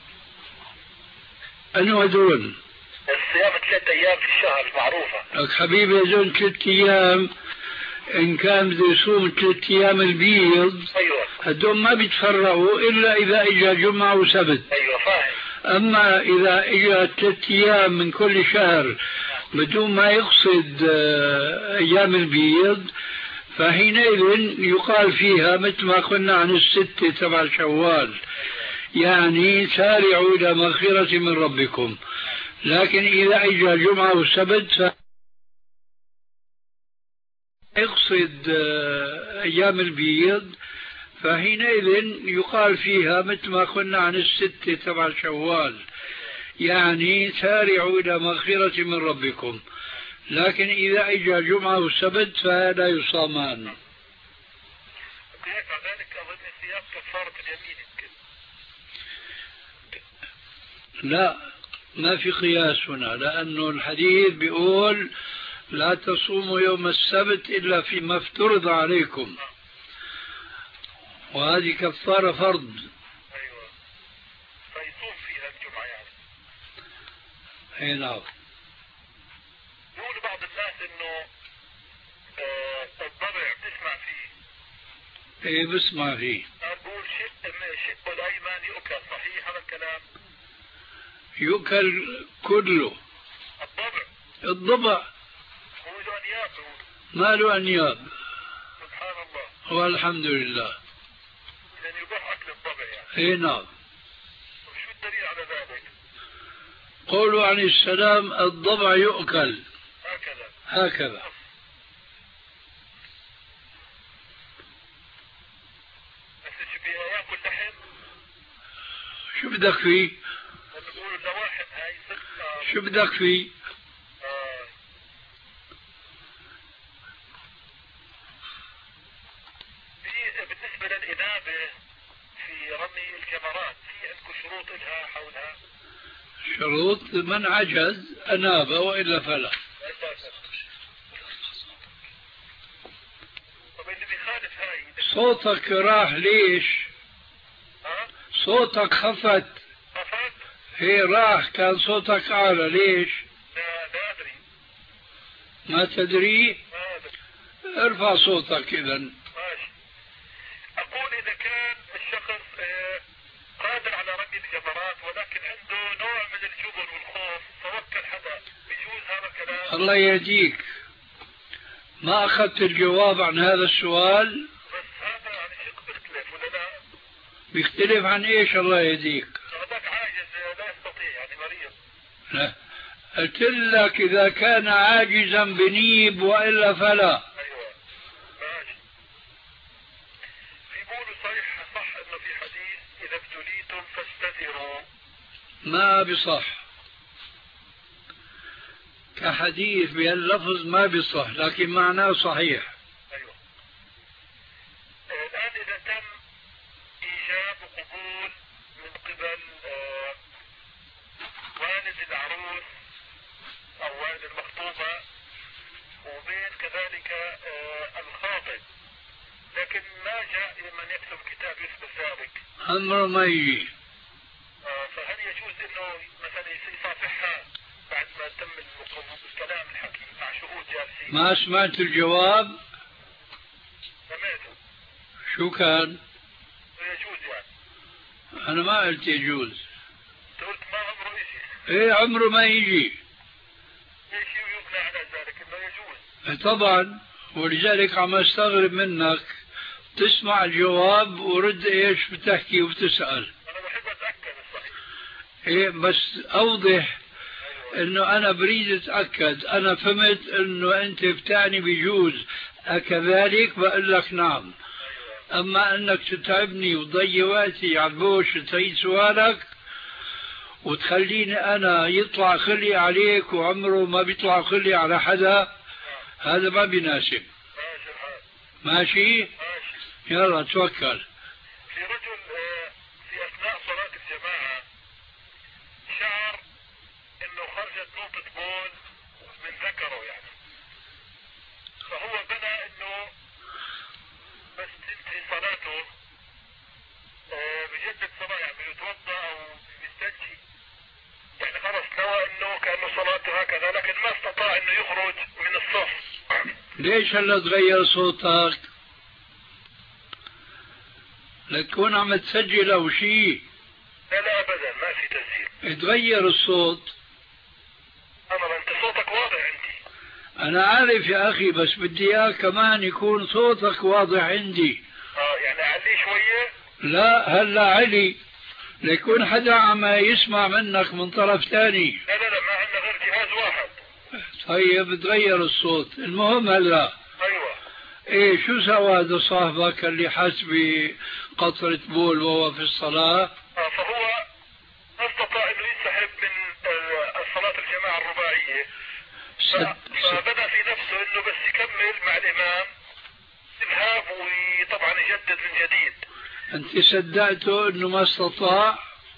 Speaker 2: أنو هدول؟
Speaker 3: الصيام ثلاث أيام في الشهر معروفة.
Speaker 2: لك حبيبي هدول ثلاث أيام إن كان بده يصوم ثلاث أيام البيض.
Speaker 3: أيوة.
Speaker 2: هدول ما بيتفرقوا إلا إذا إجا جمعة وسبت.
Speaker 3: أيوة فاهم.
Speaker 2: أما إذا إجا ثلاث أيام من كل شهر بدون ما يقصد أيام البيض فحينئذ يقال فيها مثل ما قلنا عن الستة تبع شوال، يعني سارعوا إلى مغفرة من ربكم. لكن إذا إجا جمعة وسبت ف يقصد أيام البيض فحينئذ يقال فيها مثل ما قلنا عن الستة تبع شوال، يعني سارعوا إلى مغفرة من ربكم. لكن إذا إجا جمعة وسبت فلا يصامان.
Speaker 3: ذلك أظن صيام كفارة اليمين يمكن.
Speaker 2: لا، ما في قياس هنا، لأنه الحديث بيقول لا تصوموا يوم السبت إلا فيما افترض عليكم، وهذه كفارة فرض.
Speaker 3: أيوة. فيصوم فيها الجمعة يعني.
Speaker 2: أي نعم.
Speaker 3: يقول بعض الناس إنه آه الضبع بتسمع فيه.
Speaker 2: إيه بسمع فيه.
Speaker 3: أقول شق شق الأيمن يؤكل، صحيح هذا الكلام؟
Speaker 2: يؤكل كله.
Speaker 3: الضبع.
Speaker 2: الضبع.
Speaker 3: هو له أنياب.
Speaker 2: ما له أنياب.
Speaker 3: سبحان الله.
Speaker 2: والحمد لله.
Speaker 3: إذن يباح أكل الضبع يعني.
Speaker 2: إيه نعم.
Speaker 3: وشو الدليل على ذلك؟
Speaker 2: قولوا عن السلام الضبع يؤكل.
Speaker 3: هكذا.
Speaker 2: هكذا.
Speaker 3: بس شو بياكل لحم؟
Speaker 2: شو بدك فيه؟
Speaker 3: بنقول اللواحم هاي ستة.
Speaker 2: شو بدك فيه؟
Speaker 3: آه. في بالنسبة للإنابة في رمي الكاميرات في عندكم شروط لها حولها؟
Speaker 2: شروط من عجز أناب وإلا فلا.
Speaker 3: طب اللي بيخالف هاي
Speaker 2: صوتك راح ليش؟
Speaker 3: ها؟
Speaker 2: صوتك خفت.
Speaker 3: خفت؟
Speaker 2: هي راح كان صوتك أعلى ليش؟
Speaker 3: لا لا أدري.
Speaker 2: ما تدري؟
Speaker 3: ما أدري.
Speaker 2: ارفع صوتك إذا.
Speaker 3: ماشي. أقول إذا كان الشخص آه قادر على رمي الجمرات ولكن عنده نوع من الجبن والخوف فوكل حدا، بيجوز هذا الكلام؟
Speaker 2: الله يهديك، ما أخذت الجواب عن هذا السؤال.
Speaker 3: بس هذا يعني شق بيختلف ولا لا؟
Speaker 2: بيختلف عن إيش الله يهديك؟
Speaker 3: هذاك عاجز لا يستطيع يعني مريض.
Speaker 2: لا، قلت لك إذا كان عاجزا بنيب وإلا فلا.
Speaker 3: أيوة ماشي. في بيقولوا صحيح صح إنه في حديث إذا ابتليتم فاستثروا.
Speaker 2: ما بصح كحديث بهاللفظ، ما بصح، لكن معناه صحيح.
Speaker 3: أيوة. الآن إذا تم إيجاب وقبول من قبل آه والد العروس أو والد المخطوبة وبين كذلك آه الخاطب، لكن ما جاء من يكتب كتاب يثبت ذلك،
Speaker 2: أمره ما يجي.
Speaker 3: آه فهل يجوز إنه مثلا يصافحها بعد ما تم الكلام الحكي مع شهود جالسين؟
Speaker 2: ما سمعت الجواب؟
Speaker 3: سمعته.
Speaker 2: شو كان؟
Speaker 3: يجوز يعني؟
Speaker 2: أنا ما قلت يجوز.
Speaker 3: قلت ما عمره إشي.
Speaker 2: إيه عمره ما يجي.
Speaker 3: إيش يبنى على ذلك إنه يجوز؟
Speaker 2: طبعا، ولذلك عم استغرب منك تسمع الجواب ورد ايش بتحكي وبتسأل.
Speaker 3: أنا بحب أتأكد الصحيح.
Speaker 2: ايه بس أوضح.
Speaker 3: أيوة.
Speaker 2: انه انا بريد اتأكد، انا فهمت انه انت بتعني بيجوز، أكذلك بقول لك نعم.
Speaker 3: أيوة.
Speaker 2: اما انك تتعبني وتضيع وقتي على البوش تعيد سؤالك وتخليني انا يطلع خلي عليك وعمره ما بيطلع خلي على حدا، هذا ما بيناسب.
Speaker 3: ماشي الحال.
Speaker 2: ماشي؟
Speaker 3: ماشي.
Speaker 2: يلا توكل.
Speaker 3: في رجل في أثناء صلاة الجماعة شعر إنه خرجت نقطة بول من ذكره يعني، فهو بنى إنه بس تنتهي صلاته بجدد وهكذا، لكن ما استطاع انه يخرج من الصف.
Speaker 2: ليش هلا تغير صوتك؟ لتكون عم تسجل او شيء؟
Speaker 3: لا لا ابدا ما في تسجيل.
Speaker 2: تغير الصوت.
Speaker 3: انا انت صوتك واضح عندي.
Speaker 2: انا عارف يا اخي، بس بدي اياك كمان يكون صوتك واضح عندي.
Speaker 3: اه يعني اعليه شويه؟
Speaker 2: لا هلا علي، ليكون حدا عم يسمع منك من طرف ثاني.
Speaker 3: لا لا لا ما عندنا غير جهاز واحد.
Speaker 2: طيب تغير الصوت. المهم هلا
Speaker 3: ايوه
Speaker 2: ايه شو سوى هذا صاحبك اللي حس بقطرة بول وهو في الصلاة؟
Speaker 3: اه فهو ما استطاع انه ينسحب من آه، الصلاة الجماعة الرباعية.
Speaker 2: سد
Speaker 3: فبدأ في نفسه انه بس يكمل مع الامام يذهب وطبعا يجدد من جديد.
Speaker 2: انت صدقته انه ما استطاع؟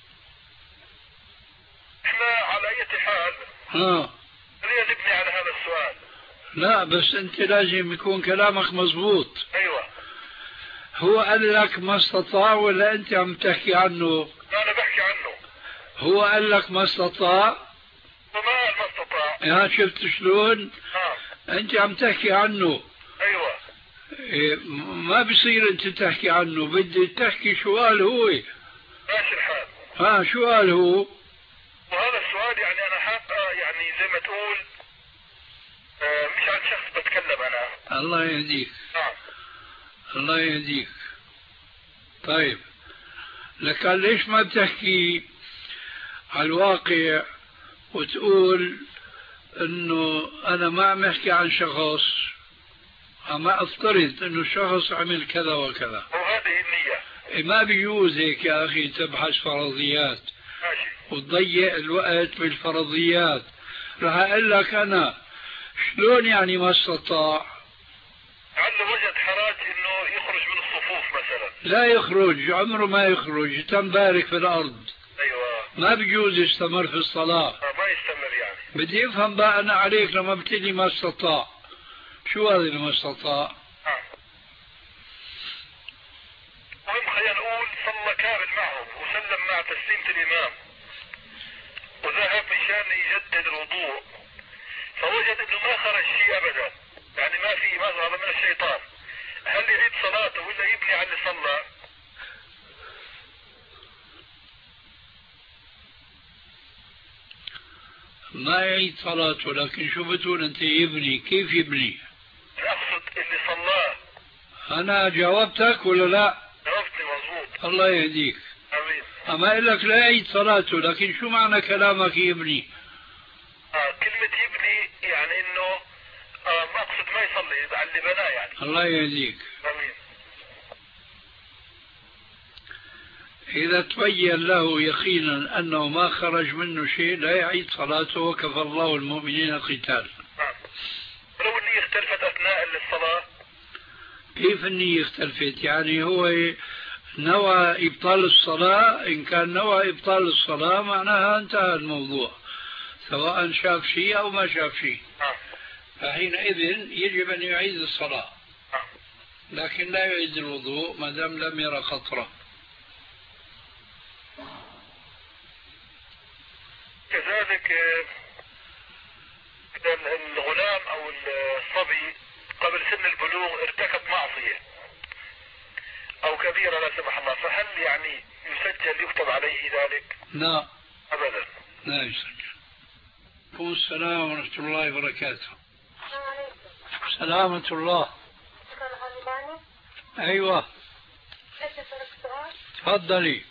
Speaker 3: احنا على اي حال
Speaker 2: ها
Speaker 3: خلينا نبني على هذا السؤال.
Speaker 2: لا بس انت لازم يكون كلامك مزبوط.
Speaker 3: ايوه
Speaker 2: هو قال لك ما استطاع ولا انت عم تحكي عنه؟
Speaker 3: لا انا بحكي عنه.
Speaker 2: هو قال لك ما استطاع؟
Speaker 3: وما قال ما استطاع.
Speaker 2: يا شفت شلون؟
Speaker 3: اه
Speaker 2: انت عم تحكي عنه.
Speaker 3: ايوه
Speaker 2: إيه ما بصير انت تحكي عنه، بدي تحكي شو قال هو.
Speaker 3: ماشي الحال.
Speaker 2: ها شو قال هو؟
Speaker 3: وهذا السؤال يعني انا حاب يعني زي ما تقول آه مش عن شخص بتكلم انا.
Speaker 2: الله يهديك.
Speaker 3: نعم
Speaker 2: الله يهديك. طيب لكن ليش ما بتحكي على الواقع وتقول انه انا ما عم احكي عن شخص، عم افترض انه الشخص عمل كذا وكذا.
Speaker 3: وهذه النية.
Speaker 2: إيه ما بيجوز هيك يا اخي تبحث فرضيات
Speaker 3: ماشي.
Speaker 2: وتضيع الوقت بالفرضيات. رح اقول لك انا شلون يعني ما استطاع؟
Speaker 3: لعله وجد حراج انه يخرج من الصفوف مثلا.
Speaker 2: لا يخرج، عمره ما يخرج، تم بارك في الارض.
Speaker 3: ايوه
Speaker 2: ما بيجوز يستمر في الصلاة.
Speaker 3: آه ما يستمر يعني.
Speaker 2: بدي افهم بقى انا عليك لما بتقلي ما استطاع، شو هذا اللي ما استطاع؟
Speaker 3: آه. المهم خلينا نقول صلى كامل معهم وسلم مع تسليمة الامام وذهب مشان يجدد الوضوء، فوجد انه ما خرج شيء ابدا، يعني ما في مظهر من الشيطان. هل يعيد صلاته ولا يبني على اللي صلى؟
Speaker 2: ما يعيد صلاته، لكن شو بتقول انت يبني؟ كيف يبني؟
Speaker 3: اقصد اللي صلاه.
Speaker 2: انا جاوبتك ولا لا؟
Speaker 3: جاوبتني مضبوط.
Speaker 2: الله يهديك.
Speaker 3: امين.
Speaker 2: اما اقول لك لا يعيد صلاته، لكن شو معنى كلامك يبني؟
Speaker 3: آه كلمة يبني يعني انه آه ما اقصد ما يصلي على اللي بناه يعني.
Speaker 2: الله يهديك.
Speaker 3: امين.
Speaker 2: إذا تبين له يقينا أنه ما خرج منه شيء لا يعيد صلاته، وكفى الله المؤمنين القتال.
Speaker 3: نعم. لو النية اختلفت أثناء الصلاة؟
Speaker 2: كيف النية اختلفت؟ يعني هو نوى إبطال الصلاة، إن كان نوى إبطال الصلاة معناها انتهى الموضوع، سواء شاف شيء أو ما شاف شيء.
Speaker 3: نعم.
Speaker 2: فحينئذ يجب أن يعيد الصلاة،
Speaker 3: نعم.
Speaker 2: لكن لا يعيد الوضوء ما دام لم يرى قطرة.
Speaker 3: كذلك الغلام او الصبي قبل سن البلوغ ارتكب معصية او كبيرة لا سمح الله، فهل يعني يسجل يكتب عليه ذلك؟
Speaker 2: لا
Speaker 3: ابدا.
Speaker 2: لا يسجل. عليكم السلام ورحمة الله وبركاته. سلامة الله. ايوه تفضلي.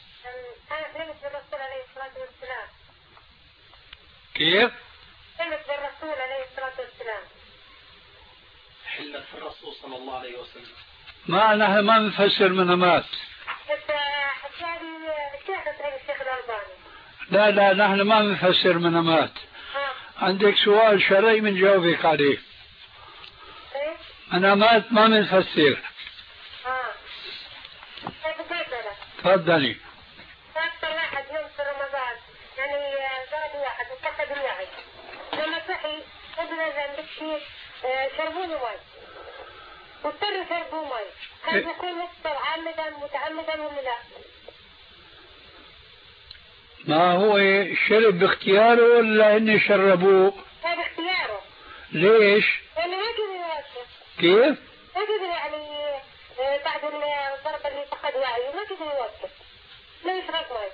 Speaker 2: كيف؟
Speaker 9: حلف بالرسول عليه الصلاة والسلام.
Speaker 4: حلف الرسول صلى الله عليه وسلم.
Speaker 2: ما نحن ما نفسر منامات.
Speaker 9: بس حكاني الشيخ الشيخ الألباني.
Speaker 2: لا لا نحن ما نفسر منامات.
Speaker 9: ها.
Speaker 2: عندك سؤال شرعي بنجاوبك عليه.
Speaker 9: ايه؟
Speaker 2: منامات ما بنفسر.
Speaker 9: اه. كيف كيف لك؟
Speaker 2: تفضلي.
Speaker 9: أكثر واحد يوم في رمضان يعني ضرب واحد وفقد الوعي. لما صحي قبل أن بكشي شربوا له مي. واضطروا يشربوا مي. هل يكون مفطر عامدا متعمدا ولا لا؟
Speaker 2: ما هو شرب باختياره ولا هن شربوه؟
Speaker 9: لا باختياره.
Speaker 2: ليش؟
Speaker 9: لأنه ما قدر يوقف.
Speaker 2: كيف؟
Speaker 9: ما قدر يعني بعد الضربة اللي فقد وعيه ما قدر يوقف. لا يشرب مي.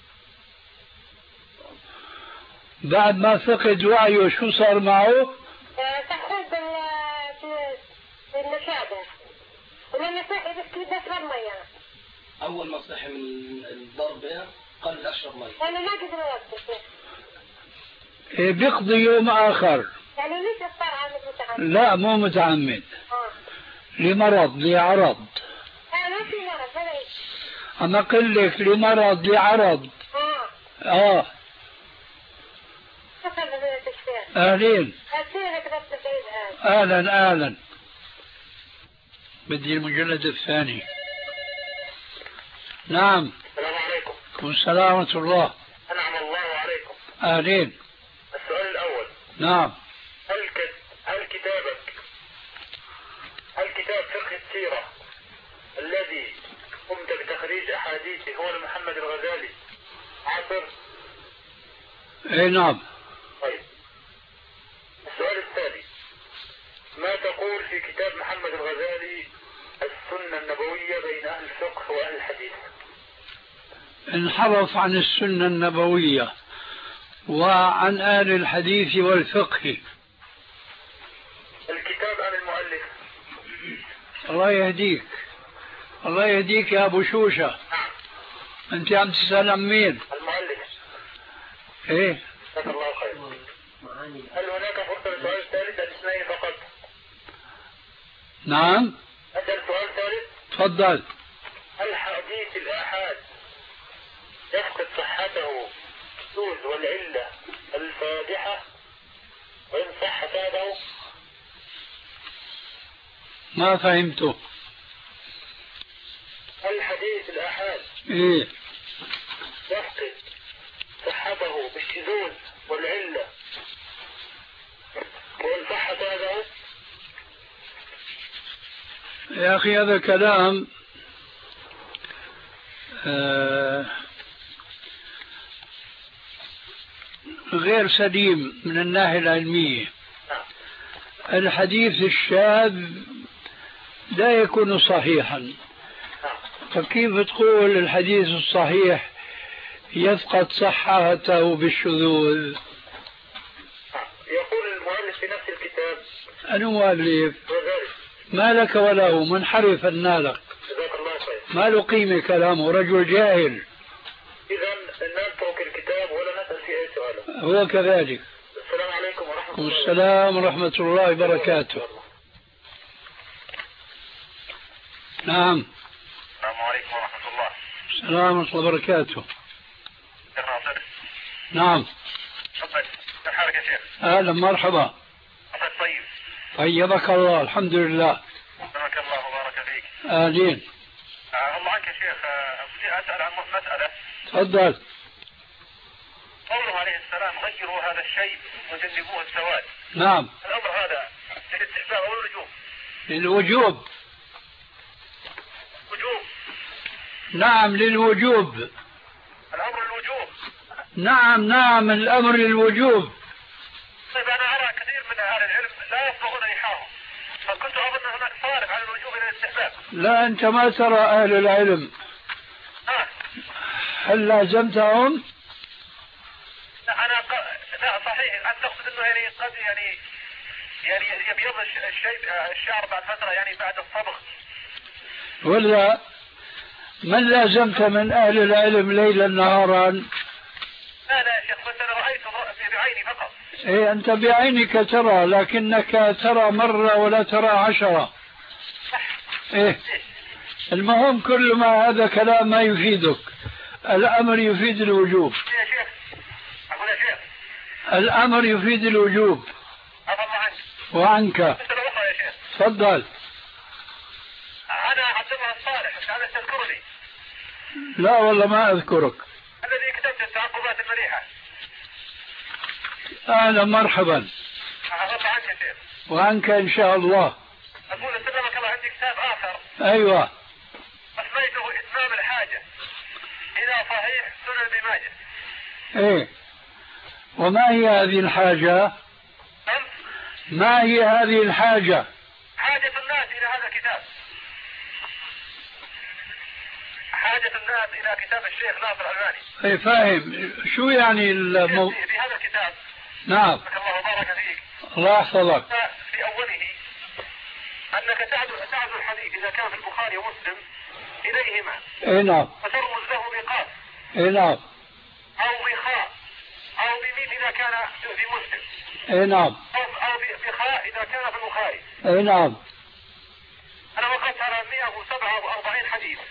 Speaker 2: بعد ما فقد وعيه شو صار معه؟
Speaker 9: تأخذ بالنشاطة. ولما صحي بس كده أشرب مية.
Speaker 6: أول ما صحي من الضربة قال بدي أشرب مي.
Speaker 9: أنا ما قدر أوقف.
Speaker 2: إيه بيقضي يوم آخر.
Speaker 9: يعني ليش أفطر عامل متعمد؟
Speaker 2: لا مو متعمد.
Speaker 9: آه.
Speaker 2: لمرض لعرض.
Speaker 9: لا ما في مرض ولا شيء.
Speaker 2: أنا أقول لك لمرض لعرض.
Speaker 9: آه.
Speaker 2: آه.
Speaker 9: شكرا لك الشيخ.
Speaker 2: أهلين.
Speaker 9: أسيرك بس بعيد هذا.
Speaker 2: أهلا أهلا. بدي المجلد الثاني. نعم.
Speaker 3: السلام عليكم.
Speaker 2: والسلام ورحمة الله.
Speaker 3: أنعم الله عليكم.
Speaker 2: أهلين.
Speaker 3: السؤال الأول.
Speaker 2: نعم.
Speaker 3: هل كت... هل كتابك هل كتاب فقه السيرة الذي قمت بتخريج أحاديثه هو لمحمد الغزالي عاصر؟
Speaker 2: اي نعم.
Speaker 3: طيب. السؤال الثاني. ما تقول في كتاب محمد الغزالي السنة النبوية بين أهل الفقه وأهل الحديث؟
Speaker 2: انحرف عن السنة النبوية وعن أهل الحديث والفقه.
Speaker 3: الكتاب عن المؤلف.
Speaker 2: الله يهديك. الله يهديك يا أبو شوشة. أنت عم تسأل عن مين؟
Speaker 3: المؤلف.
Speaker 2: إيه.
Speaker 3: جزاك الله خير. هل هناك فرصة لسؤال ثالث الاثنين فقط؟
Speaker 2: نعم.
Speaker 3: أسأل سؤال ثالث.
Speaker 2: تفضل.
Speaker 3: هل حديث الآحاد يفقد صحته الشذوذ والعلة الفادحة وإن صح تابعه؟
Speaker 2: ما فهمته.
Speaker 3: هل حديث الآحاد
Speaker 2: إيه.
Speaker 3: يفقد صحته بالشذوذ والعلة وإن صح تابعه؟
Speaker 2: يا أخي هذا كلام آه غير سليم من الناحية العلمية. الحديث الشاذ لا يكون صحيحا، فكيف تقول الحديث الصحيح يفقد صحته بالشذوذ؟
Speaker 3: يقول المؤلف في نفس الكتاب.
Speaker 2: أنا مؤلف ما لك وله، منحرف النالق.
Speaker 3: جزاك الله خير.
Speaker 2: ما له قيمة كلامه، رجل جاهل.
Speaker 3: إذا نترك الكتاب ولا نسأل في أي سؤال.
Speaker 2: هو كذلك.
Speaker 3: السلام عليكم ورحمة الله.
Speaker 2: والسلام ورحمة الله وبركاته. نعم.
Speaker 3: السلام عليكم ورحمة الله.
Speaker 2: السلام ورحمة الله وبركاته.
Speaker 3: شيخ ناصر.
Speaker 2: نعم.
Speaker 3: تفضل. كيف حالك يا شيخ؟
Speaker 2: أهلا مرحبا.
Speaker 3: عساك طيب.
Speaker 2: طيبك الله الحمد لله.
Speaker 3: سلمك الله وبارك فيك.
Speaker 2: أهلين.
Speaker 3: آه الله عنك يا شيخ. بدي آه أسأل عن مسألة.
Speaker 2: تفضل.
Speaker 3: قوله عليه السلام غيروا هذا الشيء وجنبوه السواد.
Speaker 2: نعم.
Speaker 3: الأمر هذا للاستحباب أو الوجوب؟
Speaker 2: للوجوب.
Speaker 3: وجوب.
Speaker 2: نعم للوجوب.
Speaker 3: الأمر الوجوب.
Speaker 2: نعم نعم الأمر للوجوب.
Speaker 3: طيب أنا أرى كثير من أهل العلم لا يصبغون ريحهم، فكنت أظن هناك صارف على الوجوب إلى الاستحباب.
Speaker 2: لا أنت ما ترى أهل العلم.
Speaker 3: آه.
Speaker 2: هل لازمتهم؟
Speaker 3: لا أنا ق... لا صحيح أنت تقصد إنه يعني قد يعني يعني يبيض الشيء الشعر بعد فترة يعني بعد الصبغ.
Speaker 2: ولا من لازمت من أهل العلم ليلا نهارا؟
Speaker 3: لا لا يا شيخ بس أنا رأيت بعيني فقط.
Speaker 2: إيه أنت بعينك ترى لكنك ترى مرة ولا ترى عشرة. إيه المهم كل ما هذا كلام ما يفيدك. الأمر يفيد الوجوب.
Speaker 3: يا شيخ أقول يا شيخ
Speaker 2: الأمر يفيد الوجوب.
Speaker 3: عفى الله عنك.
Speaker 2: وعنك.
Speaker 3: مسألة أخرى يا شيخ.
Speaker 2: تفضل.
Speaker 3: أنا عبد الله الصالح هذا تذكرني؟
Speaker 2: لا والله ما أذكرك.
Speaker 3: الذي كتبت التعقبات المليحة.
Speaker 2: أهلا مرحبا.
Speaker 3: عفى الله عنك يا شيخ.
Speaker 2: وعنك إن شاء الله.
Speaker 3: أقول سلمك الله عندي كتاب آخر.
Speaker 2: أيوة.
Speaker 3: أسميته إتمام الحاجة إلى صحيح سنن ابن ماجه.
Speaker 2: ايه. وما هي هذه الحاجة؟ ما هي هذه الحاجة؟
Speaker 3: حاجة الناس إلى هذا الكتاب، حاجة الناس إلى كتاب الشيخ ناصر الألباني.
Speaker 2: ايه فاهم. شو يعني المو...
Speaker 3: في هذا الكتاب.
Speaker 2: نعم.
Speaker 3: الله بارك فيك.
Speaker 2: الله يحفظك.
Speaker 3: في أوله أنك تعزو تعزو الحديث إذا كان في البخاري ومسلم إليهما.
Speaker 2: اي نعم.
Speaker 3: فترمز له بقاف.
Speaker 2: اي نعم.
Speaker 3: أو بخاء أو بميم إذا كان في مسلم.
Speaker 2: اي نعم.
Speaker 3: أو أو بخاء إذا كان في البخاري.
Speaker 2: اي نعم.
Speaker 3: أنا وقفت على مئة وسبعة وأربعين حديث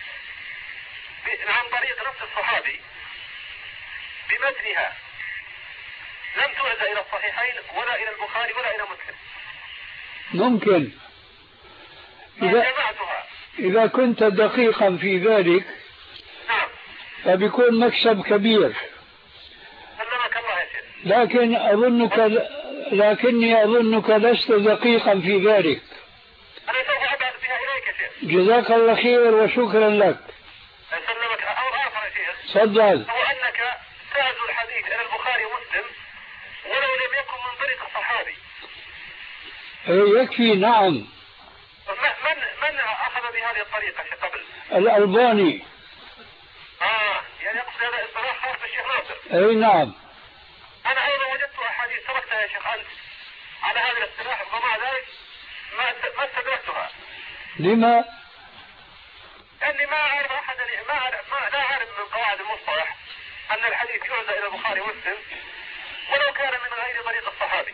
Speaker 3: عن طريق نفس الصحابي بمتنها، لم تعد إلى الصحيحين ولا إلى البخاري ولا إلى مسلم.
Speaker 2: ممكن إذا, إذا كنت دقيقا في ذلك فبيكون مكسب كبير.
Speaker 3: سلمك الله يا شيخ.
Speaker 2: لكن أظنك لكني أظنك لست دقيقا في ذلك.
Speaker 3: أنا سوف أبعث بها إليك يا شيخ.
Speaker 2: جزاك الله خير وشكرا لك.
Speaker 3: سلمك. أمر آخر يا شيخ.
Speaker 2: تفضل.
Speaker 3: هو أنك تعزو الحديث إلى البخاري ومسلم ولو لم يكن من طريق الصحابي.
Speaker 2: إيه يكفي. نعم.
Speaker 3: من من أخذ بهذه الطريقة قبل؟
Speaker 2: الألباني.
Speaker 3: آه يعني يقصد هذا اصطلاح خاص بالشيخ ناصر.
Speaker 2: أي نعم.
Speaker 3: أنا أيضا وجدت أحاديث تركتها يا شيخ أنت على هذا الاصطلاح ومع ذلك ما ما استدركتها.
Speaker 2: لما؟
Speaker 3: لأني ما أعرف أحدا ما أعرف ما لا أعرف من قواعد المصطلح أن الحديث يعزى إلى البخاري ومسلم ولو كان من غير طريق الصحابي.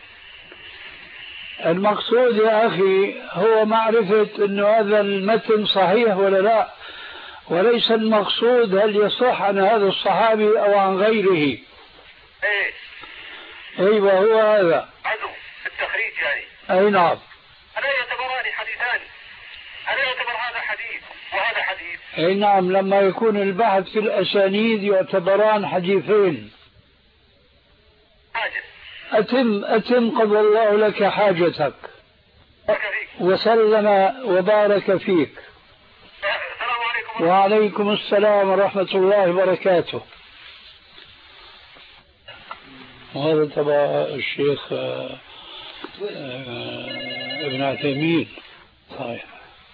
Speaker 2: المقصود يا أخي هو معرفة أنه هذا المتن صحيح ولا لا، وليس المقصود هل يصح عن هذا الصحابي أو عن غيره.
Speaker 3: إيه.
Speaker 2: أيوة هو هذا.
Speaker 3: عزو التخريج يعني.
Speaker 2: أي نعم.
Speaker 3: ألا يعتبران حديثان؟ ألا يعتبر هذا حديث وهذا حديث؟
Speaker 2: أي نعم. لما يكون البحث في الأسانيد يعتبران حديثين.
Speaker 3: حاجة.
Speaker 2: أتم أتم قضى الله لك حاجتك وسلم وبارك فيك.
Speaker 3: السلام عليكم.
Speaker 2: وعليكم السلام ورحمة الله وبركاته. وهذا تبع الشيخ ابن عثيمين. صحيح.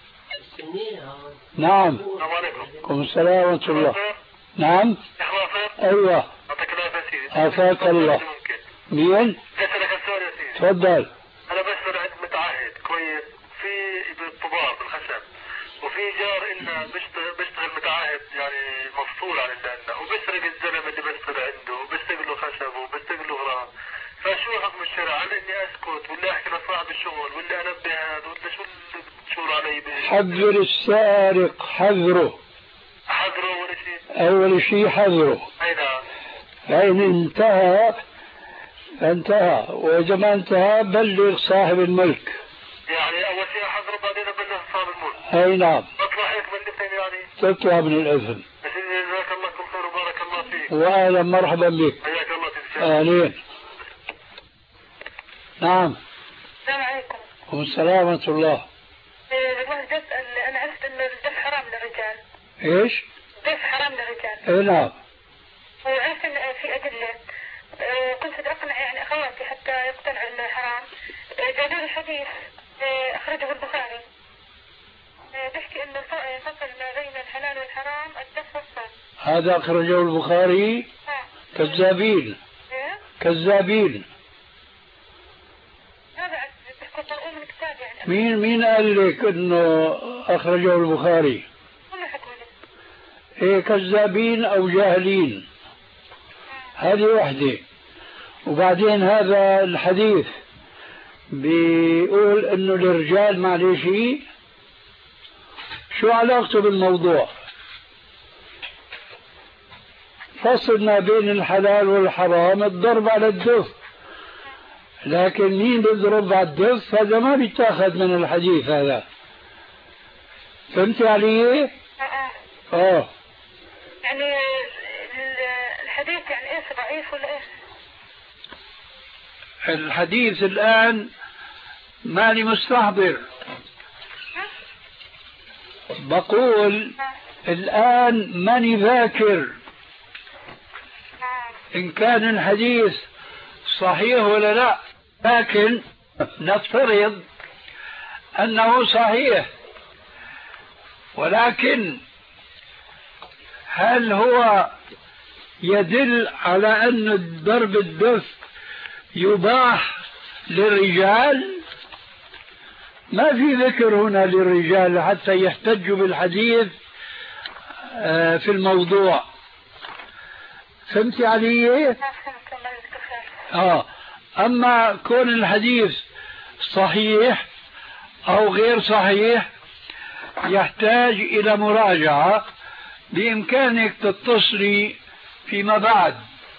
Speaker 2: نعم.
Speaker 3: السلام عليكم.
Speaker 2: السلام ورحمة الله. نعم. أيوة. عافاك الله. مين؟
Speaker 3: أسألك السؤال يا سيدي.
Speaker 2: تفضل.
Speaker 3: أنا بشتغل عند متعهد كويس في بالطباع بالخشب، وفي جار إنه بيشتغل بيشتغل متعهد يعني مفصول عن اللي وبيسرق الزلمة اللي بيشتغل عنده وبيسرق له خشب وبيسرق له غرام. فشو حكم الشرع؟ هل إني أسكت ولا أحكي لصاحب الشغل ولا أنبه هذا ولا شو اللي بتشور علي؟
Speaker 2: حذر السارق. حذره.
Speaker 3: حذره أول شيء.
Speaker 2: أول شيء حذره.
Speaker 3: أي نعم.
Speaker 2: فإن انتهى انتهى، وإذا ما انتهى بلغ صاحب الملك.
Speaker 3: يعني أول شيء حضر بعدين بلغ صاحب الملك.
Speaker 2: أي نعم.
Speaker 3: أطلع هيك بلغتين يعني.
Speaker 2: تطلع من الإثم.
Speaker 3: جزاك الله كل خير وبارك الله فيك.
Speaker 2: وأهلا مرحبا بك.
Speaker 3: حياك الله تسلم.
Speaker 2: أهلين. نعم.
Speaker 9: السلام عليكم.
Speaker 2: والسلام ورحمة الله.
Speaker 9: والله بسأل، أنا عرفت إن الدف حرام للرجال.
Speaker 2: إيش؟
Speaker 9: الدف حرام للرجال.
Speaker 2: إيه نعم.
Speaker 9: وعرفت إن في أدلة. كنت بدي أقنع يعني أخواتي حتى يقتنعوا إنه حرام. جابوا لي حديث أخرجه البخاري بيحكي إنه الفصل ما بين الحلال والحرام الدف والصوت.
Speaker 2: هذا أخرجه البخاري. كذابين. كذابين.
Speaker 9: هذا بيحكوا قرؤوا من كتاب يعني.
Speaker 2: مين مين قال لك إنه أخرجه البخاري؟
Speaker 9: هم حكوا لي.
Speaker 2: إيه كذابين أو جاهلين. هذه وحدة. وبعدين هذا الحديث بيقول انه الرجال معلش شو علاقته بالموضوع؟ فصل ما بين الحلال والحرام الضرب على الدف، لكن مين بيضرب على الدف هذا ما بيتاخذ من الحديث هذا. فهمت علي؟ اه
Speaker 9: يعني الحديث يعني ايش ضعيف ولا ايش؟
Speaker 2: الحديث الآن ماني مستحضر. بقول الآن ماني ذاكر. إن كان الحديث صحيح ولا لا، لكن نفترض أنه صحيح، ولكن هل هو يدل على أن ضرب الدف يباح للرجال؟ ما في ذكر هنا للرجال حتى يحتجوا بالحديث في الموضوع. فهمتي علي؟ آه. أما كون الحديث صحيح أو غير صحيح يحتاج إلى مراجعة، بإمكانك تتصلي فيما بعد.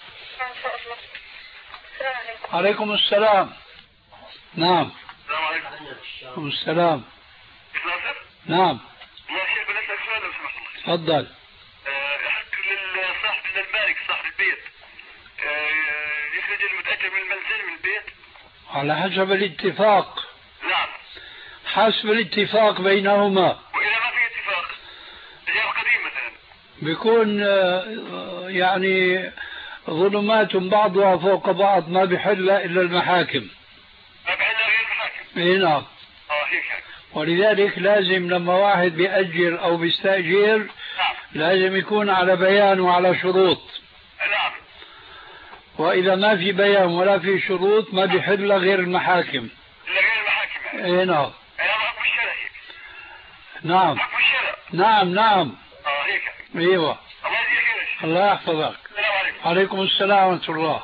Speaker 2: عليكم السلام. نعم.
Speaker 3: السلام عليكم.
Speaker 2: السلام. نعم.
Speaker 3: يا شيخ بدي اسالك سؤال لو سمحت.
Speaker 2: تفضل.
Speaker 3: يحق للصاحب للمالك صاحب البيت يخرج المتأجر من المنزل من البيت؟
Speaker 2: على حسب الاتفاق.
Speaker 3: نعم.
Speaker 2: حسب الاتفاق بينهما.
Speaker 3: وإذا ما في اتفاق ايام قديم مثلا
Speaker 2: بيكون يعني ظلمات بعضها فوق بعض، ما بحل إلا المحاكم.
Speaker 3: ما بحل غير المحاكم.
Speaker 2: اي نعم.
Speaker 3: اه هيك.
Speaker 2: ولذلك لازم لما واحد بيأجر أو بيستأجر نعم. لازم يكون على بيان وعلى شروط.
Speaker 3: نعم.
Speaker 2: وإذا ما في بيان ولا في شروط ما بيحل غير المحاكم.
Speaker 3: إلا غير المحاكم يعني.
Speaker 2: اي نعم.
Speaker 3: أيام حكم الشرع هيك.
Speaker 2: نعم.
Speaker 3: حكم الشرع.
Speaker 2: نعم نعم.
Speaker 3: اه هيك.
Speaker 2: ايوه.
Speaker 3: الله يجزيك خير.
Speaker 2: الله يحفظك.
Speaker 3: السلام عليكم.
Speaker 2: عليكم السلام ورحمة الله.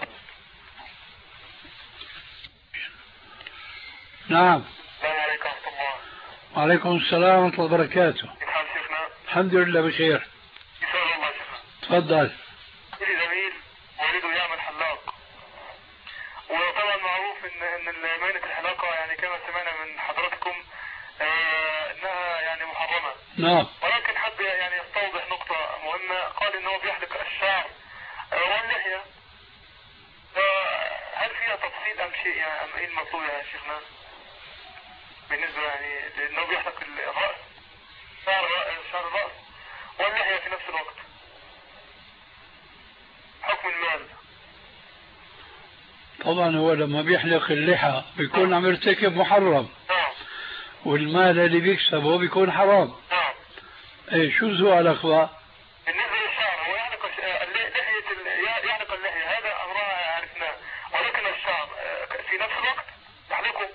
Speaker 2: نعم.
Speaker 3: السلام عليكم ورحمة الله.
Speaker 2: وعليكم السلام ورحمة الله وبركاته.
Speaker 3: كيف حال شيخنا؟
Speaker 2: الحمد لله بخير.
Speaker 3: يسأل الله شيخنا.
Speaker 2: تفضل.
Speaker 3: لي زميل والده يعمل حلاق، وطبعا معروف ان ان مهنة الحلاقة يعني كما سمعنا من حضراتكم آه انها يعني محرمة.
Speaker 2: نعم.
Speaker 3: ولكن حب يعني يستوضح نقطة مهمة، قال ان هو بيحلق الشعر آه واللحية، فهل فيها تفصيل ام شيء يعني ام ايه المطلوب يا شيخنا؟ بالنسبة يعني لانه بيحلق الرأس، شعر شعر الرأس واللحية في نفس الوقت. حكم المال.
Speaker 2: طبعا هو لما بيحلق اللحى بيكون عم يرتكب محرم.
Speaker 3: نعم.
Speaker 2: والمال اللي بيكسبه بيكون حرام.
Speaker 3: نعم.
Speaker 2: ايه شو سؤالك بقى؟
Speaker 3: بالنسبة للشعر هو يحلق لحية يحلق اللحية، هذا أمرها عرفناه، ولكن الشعر في نفس الوقت يحلقه.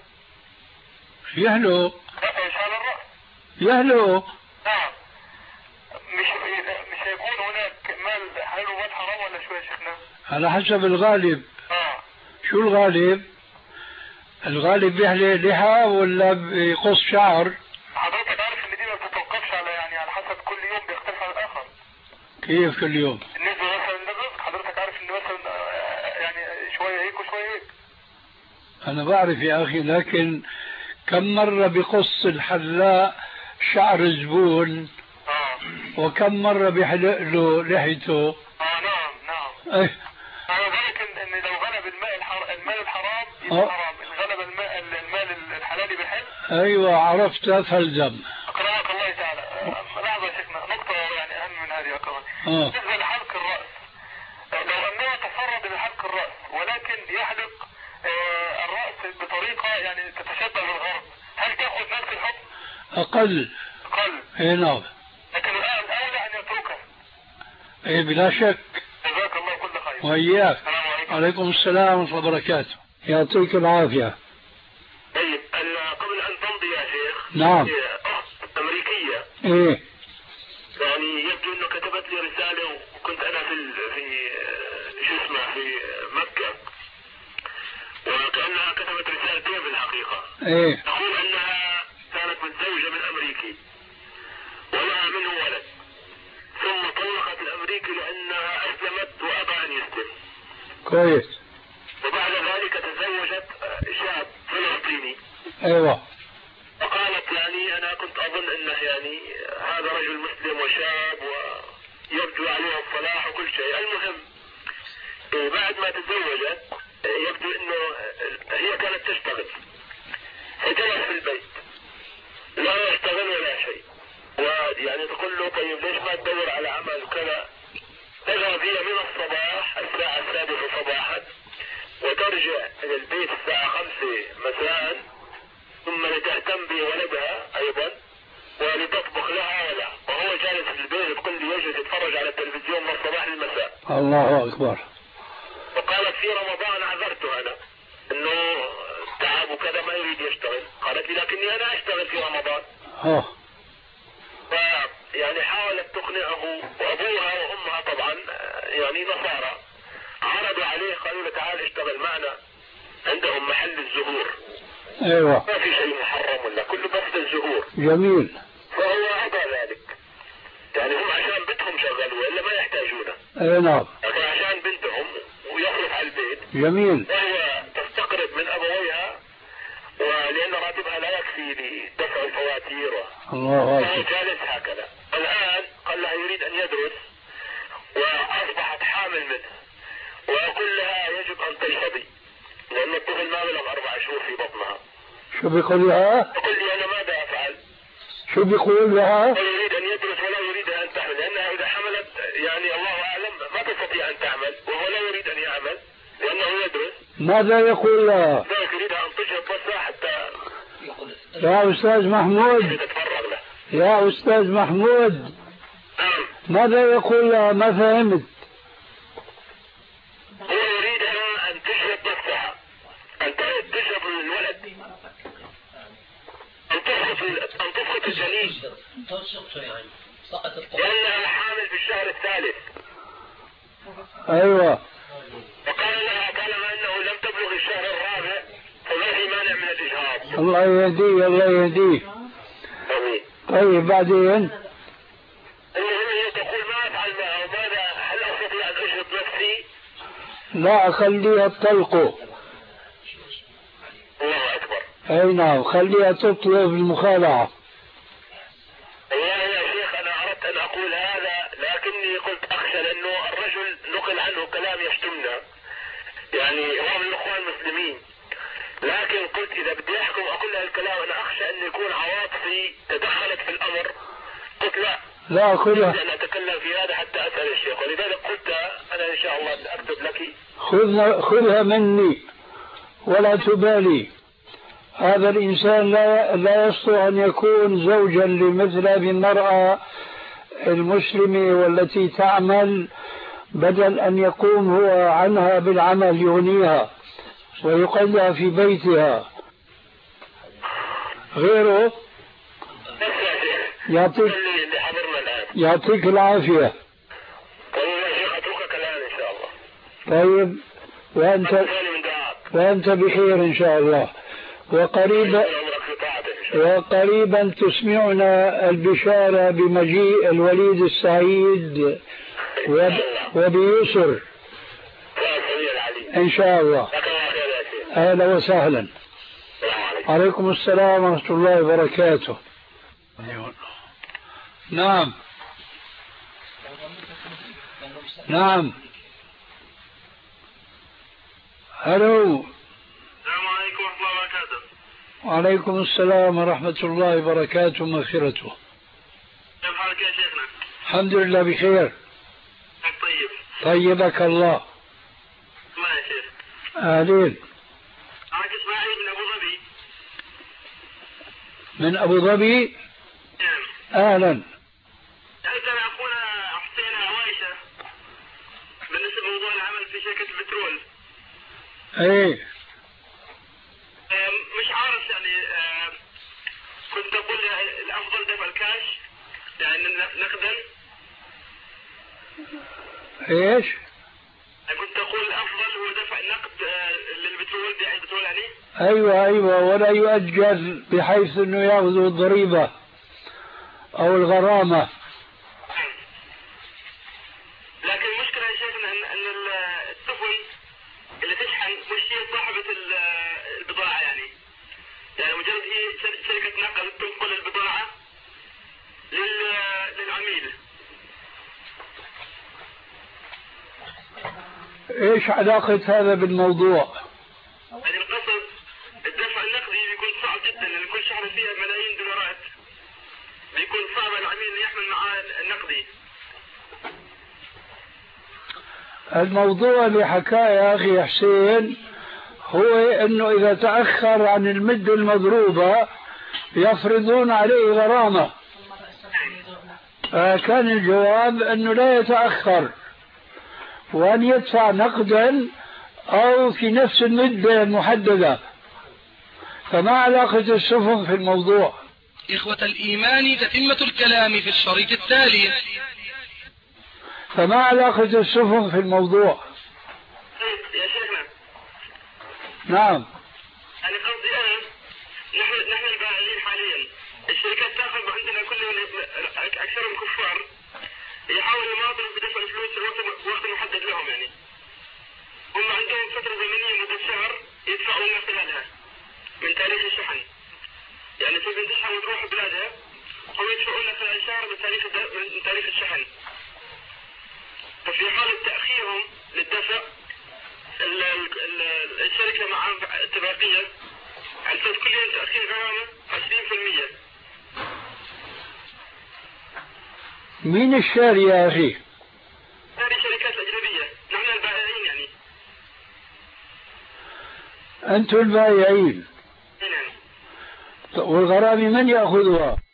Speaker 2: يحلق.
Speaker 3: شعر الرأس.
Speaker 2: يحلق.
Speaker 3: نعم. مش مش هيكون هناك مال حلال ومال حرام ولا شو يا شيخنا؟
Speaker 2: على حسب الغالب.
Speaker 3: اه.
Speaker 2: شو الغالب؟ الغالب بيحلق لحى ولا بيقص شعر؟
Speaker 3: حضرتك عارف ان دي ما بتتوقفش على يعني على حسب كل يوم بيختلف عن الاخر.
Speaker 2: كيف كل يوم؟
Speaker 3: بالنسبة مثلا للرزق حضرتك عارف ان مثلا يعني شوية هيك وشوية هيك.
Speaker 2: انا بعرف يا اخي، لكن كم مرة بقص الحلاق شعر الزبون
Speaker 3: اه.
Speaker 2: وكم مرة بيحلق له لحيته.
Speaker 3: اه نعم نعم.
Speaker 2: ايه.
Speaker 3: على ذلك ان لو غلب الماء الحر... المال الحرام يبقى حرام، ان غلب الماء المال الحلال بالحل.
Speaker 2: ايوه عرفت فالزم.
Speaker 3: اكرمك الله تعالى. لحظة يا شيخنا، نقطة يعني اهم من هذه كمان.
Speaker 2: اه.
Speaker 3: بالنسبة لحلق الرأس، لو انه تفرد بحلق الرأس ولكن يحلق آه الرأس بطريقة يعني تتشبه بالغرب، هل تأخذ نفس الحكم؟
Speaker 2: اقل.
Speaker 3: اقل.
Speaker 2: اي نعم.
Speaker 3: لكن الآن الأولى أن يتركه.
Speaker 2: ايه بلا شك.
Speaker 3: جزاك الله كل خير.
Speaker 2: وإياك.
Speaker 3: السلام عليكم.
Speaker 2: عليكم السلام ورحمة الله وبركاته. يعطيك العافية.
Speaker 3: طيب قبل أن تمضي يا شيخ.
Speaker 2: نعم.
Speaker 3: أخت أمريكية.
Speaker 2: ايه.
Speaker 3: يعني يبدو أنه كتبت لي رسالة وكنت أنا في في شو اسمه في مكة، وكأنها كتبت رسالتين في الحقيقة.
Speaker 2: ايه.
Speaker 3: تقول أنها كانت متزوجة من أمريكي ولها منه ولد، ثم طلقت الأمريكي لأنها أسلمت وأبى أن يسلم.
Speaker 2: كويس.
Speaker 3: وبعد ذلك تزوجت شاب فلسطيني.
Speaker 2: ايوه.
Speaker 3: وقالت يعني أنا كنت أظن أنه يعني هذا رجل مسلم وشاب ويبدو عليه الصلاح وكل شيء. المهم بعد ما تزوجت يبدو أنه هي كانت تشتغل، فجلس في البيت لا يشتغل ولا شيء، ويعني تقول له طيب ليش ما تدور على عمل وكذا، تذهب هي من الصباح الساعة السادسة صباحا وترجع إلى البيت الساعة خمسة مساء، ثم لتهتم بولدها أيضا ولتطبخ لها ولا، وهو جالس في البيت بكل يجلس يتفرج على التلفزيون من الصباح للمساء.
Speaker 2: الله أكبر.
Speaker 3: وقالت في رمضان عذرته أنا إنه تعب وكذا ما يريد يشتغل، قالت لي لكني أنا أشتغل في رمضان.
Speaker 2: اه
Speaker 3: يعني حاولت تقنعه، وأبوها وأمها طبعا يعني نصارى عرضوا عليه قالوا له تعال اشتغل معنا، عندهم محل الزهور.
Speaker 2: ايوه
Speaker 3: ما في شيء محرم ولا كله بس الزهور.
Speaker 2: جميل.
Speaker 3: فهو أبى ذلك، يعني هم عشان بنتهم شغلوا ولا ما يحتاجونه.
Speaker 2: اي نعم.
Speaker 3: لكن عشان بنتهم ويصرف على البيت.
Speaker 2: جميل.
Speaker 3: وهي تستقرض من أبويها ولأن راتبها لا يكفي لدفع الفواتير.
Speaker 2: الله
Speaker 3: فهو
Speaker 2: أكبر.
Speaker 3: جالس هكذا. الآن قال لها يريد أن يدرس وأصبحت حامل منه، وأقول لها يجب أن تلتبي لأن الطفل ما بلغ أربع شهور في بطنها.
Speaker 2: شو بيقول لها؟
Speaker 3: تقول لي أنا ماذا أفعل؟
Speaker 2: شو بيقول لها؟
Speaker 3: يريد أن يدرس ولا يريد أن تعمل، لأنها إذا حملت يعني الله أعلم ما تستطيع أن تعمل، وهو لا يريد أن يعمل لأنه يدرس.
Speaker 2: ماذا يقول لها؟
Speaker 3: ذلك يريدها أن تشرب بس حتى
Speaker 2: يا أستاذ محمود،
Speaker 3: تتفرغ له.
Speaker 2: يا أستاذ محمود، ماذا يقول لها؟ ما فهمت.
Speaker 3: هو يريدها أن تشرب نفسها، أن تشرب الولد، أن تسقط أن تسقط الجنين، لأنها حامل في الشهر الثالث.
Speaker 2: أيوة.
Speaker 3: وقال لها طالما أنه لم تبلغ الشهر الرابع فما في مانع من الإجهاض.
Speaker 2: الله يهديه الله يهديه. طيب بعدين؟
Speaker 3: المهم هي تقول ما أفعل معه، ماذا هل أستطيع أن أشرب نفسي؟
Speaker 2: لا أخليها تطلقه.
Speaker 3: الله أكبر.
Speaker 2: أي نعم، خليها تطلب المخالعة.
Speaker 3: والله يا شيخ أنا أردت أن أقول هذا لكني قلت أخشى لأنه الرجل نقل عنه كلام يشتمنا، يعني هو من الأخوان المسلمين، لكن قلت إذا بدي أحكم أقول له الكلام أنا أخشى أن يكون عواطفي تدخلت في الأمر. قلت لا
Speaker 2: لا خذها،
Speaker 3: أن أتكلم في هذا حتى أسأل الشيخ، ولذلك قلت أنا إن شاء الله أكتب لك.
Speaker 2: خذها خذها مني ولا تبالي. هذا الإنسان لا لا يستطيع أن يكون زوجا لمثل هذه المرأة المسلمة والتي تعمل، بدل أن يقوم هو عنها بالعمل يغنيها ويقلها في بيتها. غيره يعطيك يعطيك العافية. طيب وأنت وأنت بخير إن شاء الله، وقريبا وقريبا تسمعنا البشارة بمجيء الوليد السعيد وبيسر إن شاء الله. أهلا وسهلا. عليكم السلام ورحمة الله وبركاته. نعم نعم. الو.
Speaker 3: السلام عليكم ورحمة الله وبركاته.
Speaker 2: وعليكم السلام ورحمة الله وبركاته ومغفرته.
Speaker 3: كيف حالك يا شيخنا؟
Speaker 2: الحمد لله بخير.
Speaker 3: طيب.
Speaker 2: طيبك الله.
Speaker 3: الله يا شيخ.
Speaker 2: أهلين.
Speaker 3: معك إسماعيل من أبو ظبي.
Speaker 2: من أبو ظبي؟
Speaker 3: نعم.
Speaker 2: أهلا.
Speaker 3: سألت أنا أخونا حسين عوايشة بالنسبة لموضوع العمل في شركة البترول.
Speaker 2: ايه
Speaker 3: مش عارف يعني كنت اقول الافضل دفع الكاش يعني نقدا.
Speaker 2: ايش؟
Speaker 3: كنت اقول الافضل هو دفع نقد للبترول بيع البترول يعني.
Speaker 2: ايوه ايوه، ولا يؤجل بحيث انه ياخذوا الضريبة او الغرامة.
Speaker 3: لكن المشكلة يا شيخنا ان ان السفن اللي تشحن مش هي صاحبة البضاعة يعني. يعني مجرد هي شركة نقل تنقل البضاعة للعميل.
Speaker 2: ايش علاقة هذا بالموضوع؟
Speaker 3: يعني القصد الدفع النقدي بيكون صعب جدا لان كل شحنة فيها ملايين دولارات. بيكون صعب العميل يحمل معاه النقدي.
Speaker 2: الموضوع اللي حكاه يا أخي حسين هو أنه إذا تأخر عن المدة المضروبة يفرضون عليه غرامة. كان الجواب أنه لا يتأخر وأن يدفع نقدا أو في نفس المدة المحددة. فما علاقة السفن في الموضوع؟
Speaker 1: إخوة الإيمان، تتمة الكلام في الشريط التالي.
Speaker 2: فما علاقة السفن في الموضوع؟
Speaker 3: يا شيخنا.
Speaker 2: نعم.
Speaker 3: أنا قصدي أنا نحن نحن البائعين حاليا الشركات تأخذ عندنا كلهم أكثرهم كفار يحاولوا يماطلوا بدفع الفلوس وقت وقت محدد لهم، يعني هم عندهم فترة زمنية مدة شهر يدفعوا لنا خلالها من تاريخ الشحن. يعني في بنت تشحن وتروح بلادها هم يدفعوا لنا خلال شهر من تاريخ من تاريخ الشحن. ففي حالة تأخيرهم للدفع الشركة مع اتفاقية على كل يوم تأخير غرامة عشرين بالمئة.
Speaker 2: مين الشاري يا أخي؟
Speaker 3: هذه شركات أجنبية، نحن البائعين يعني.
Speaker 2: أنتم البائعين.
Speaker 3: نعم.
Speaker 2: والغرامة من يأخذها؟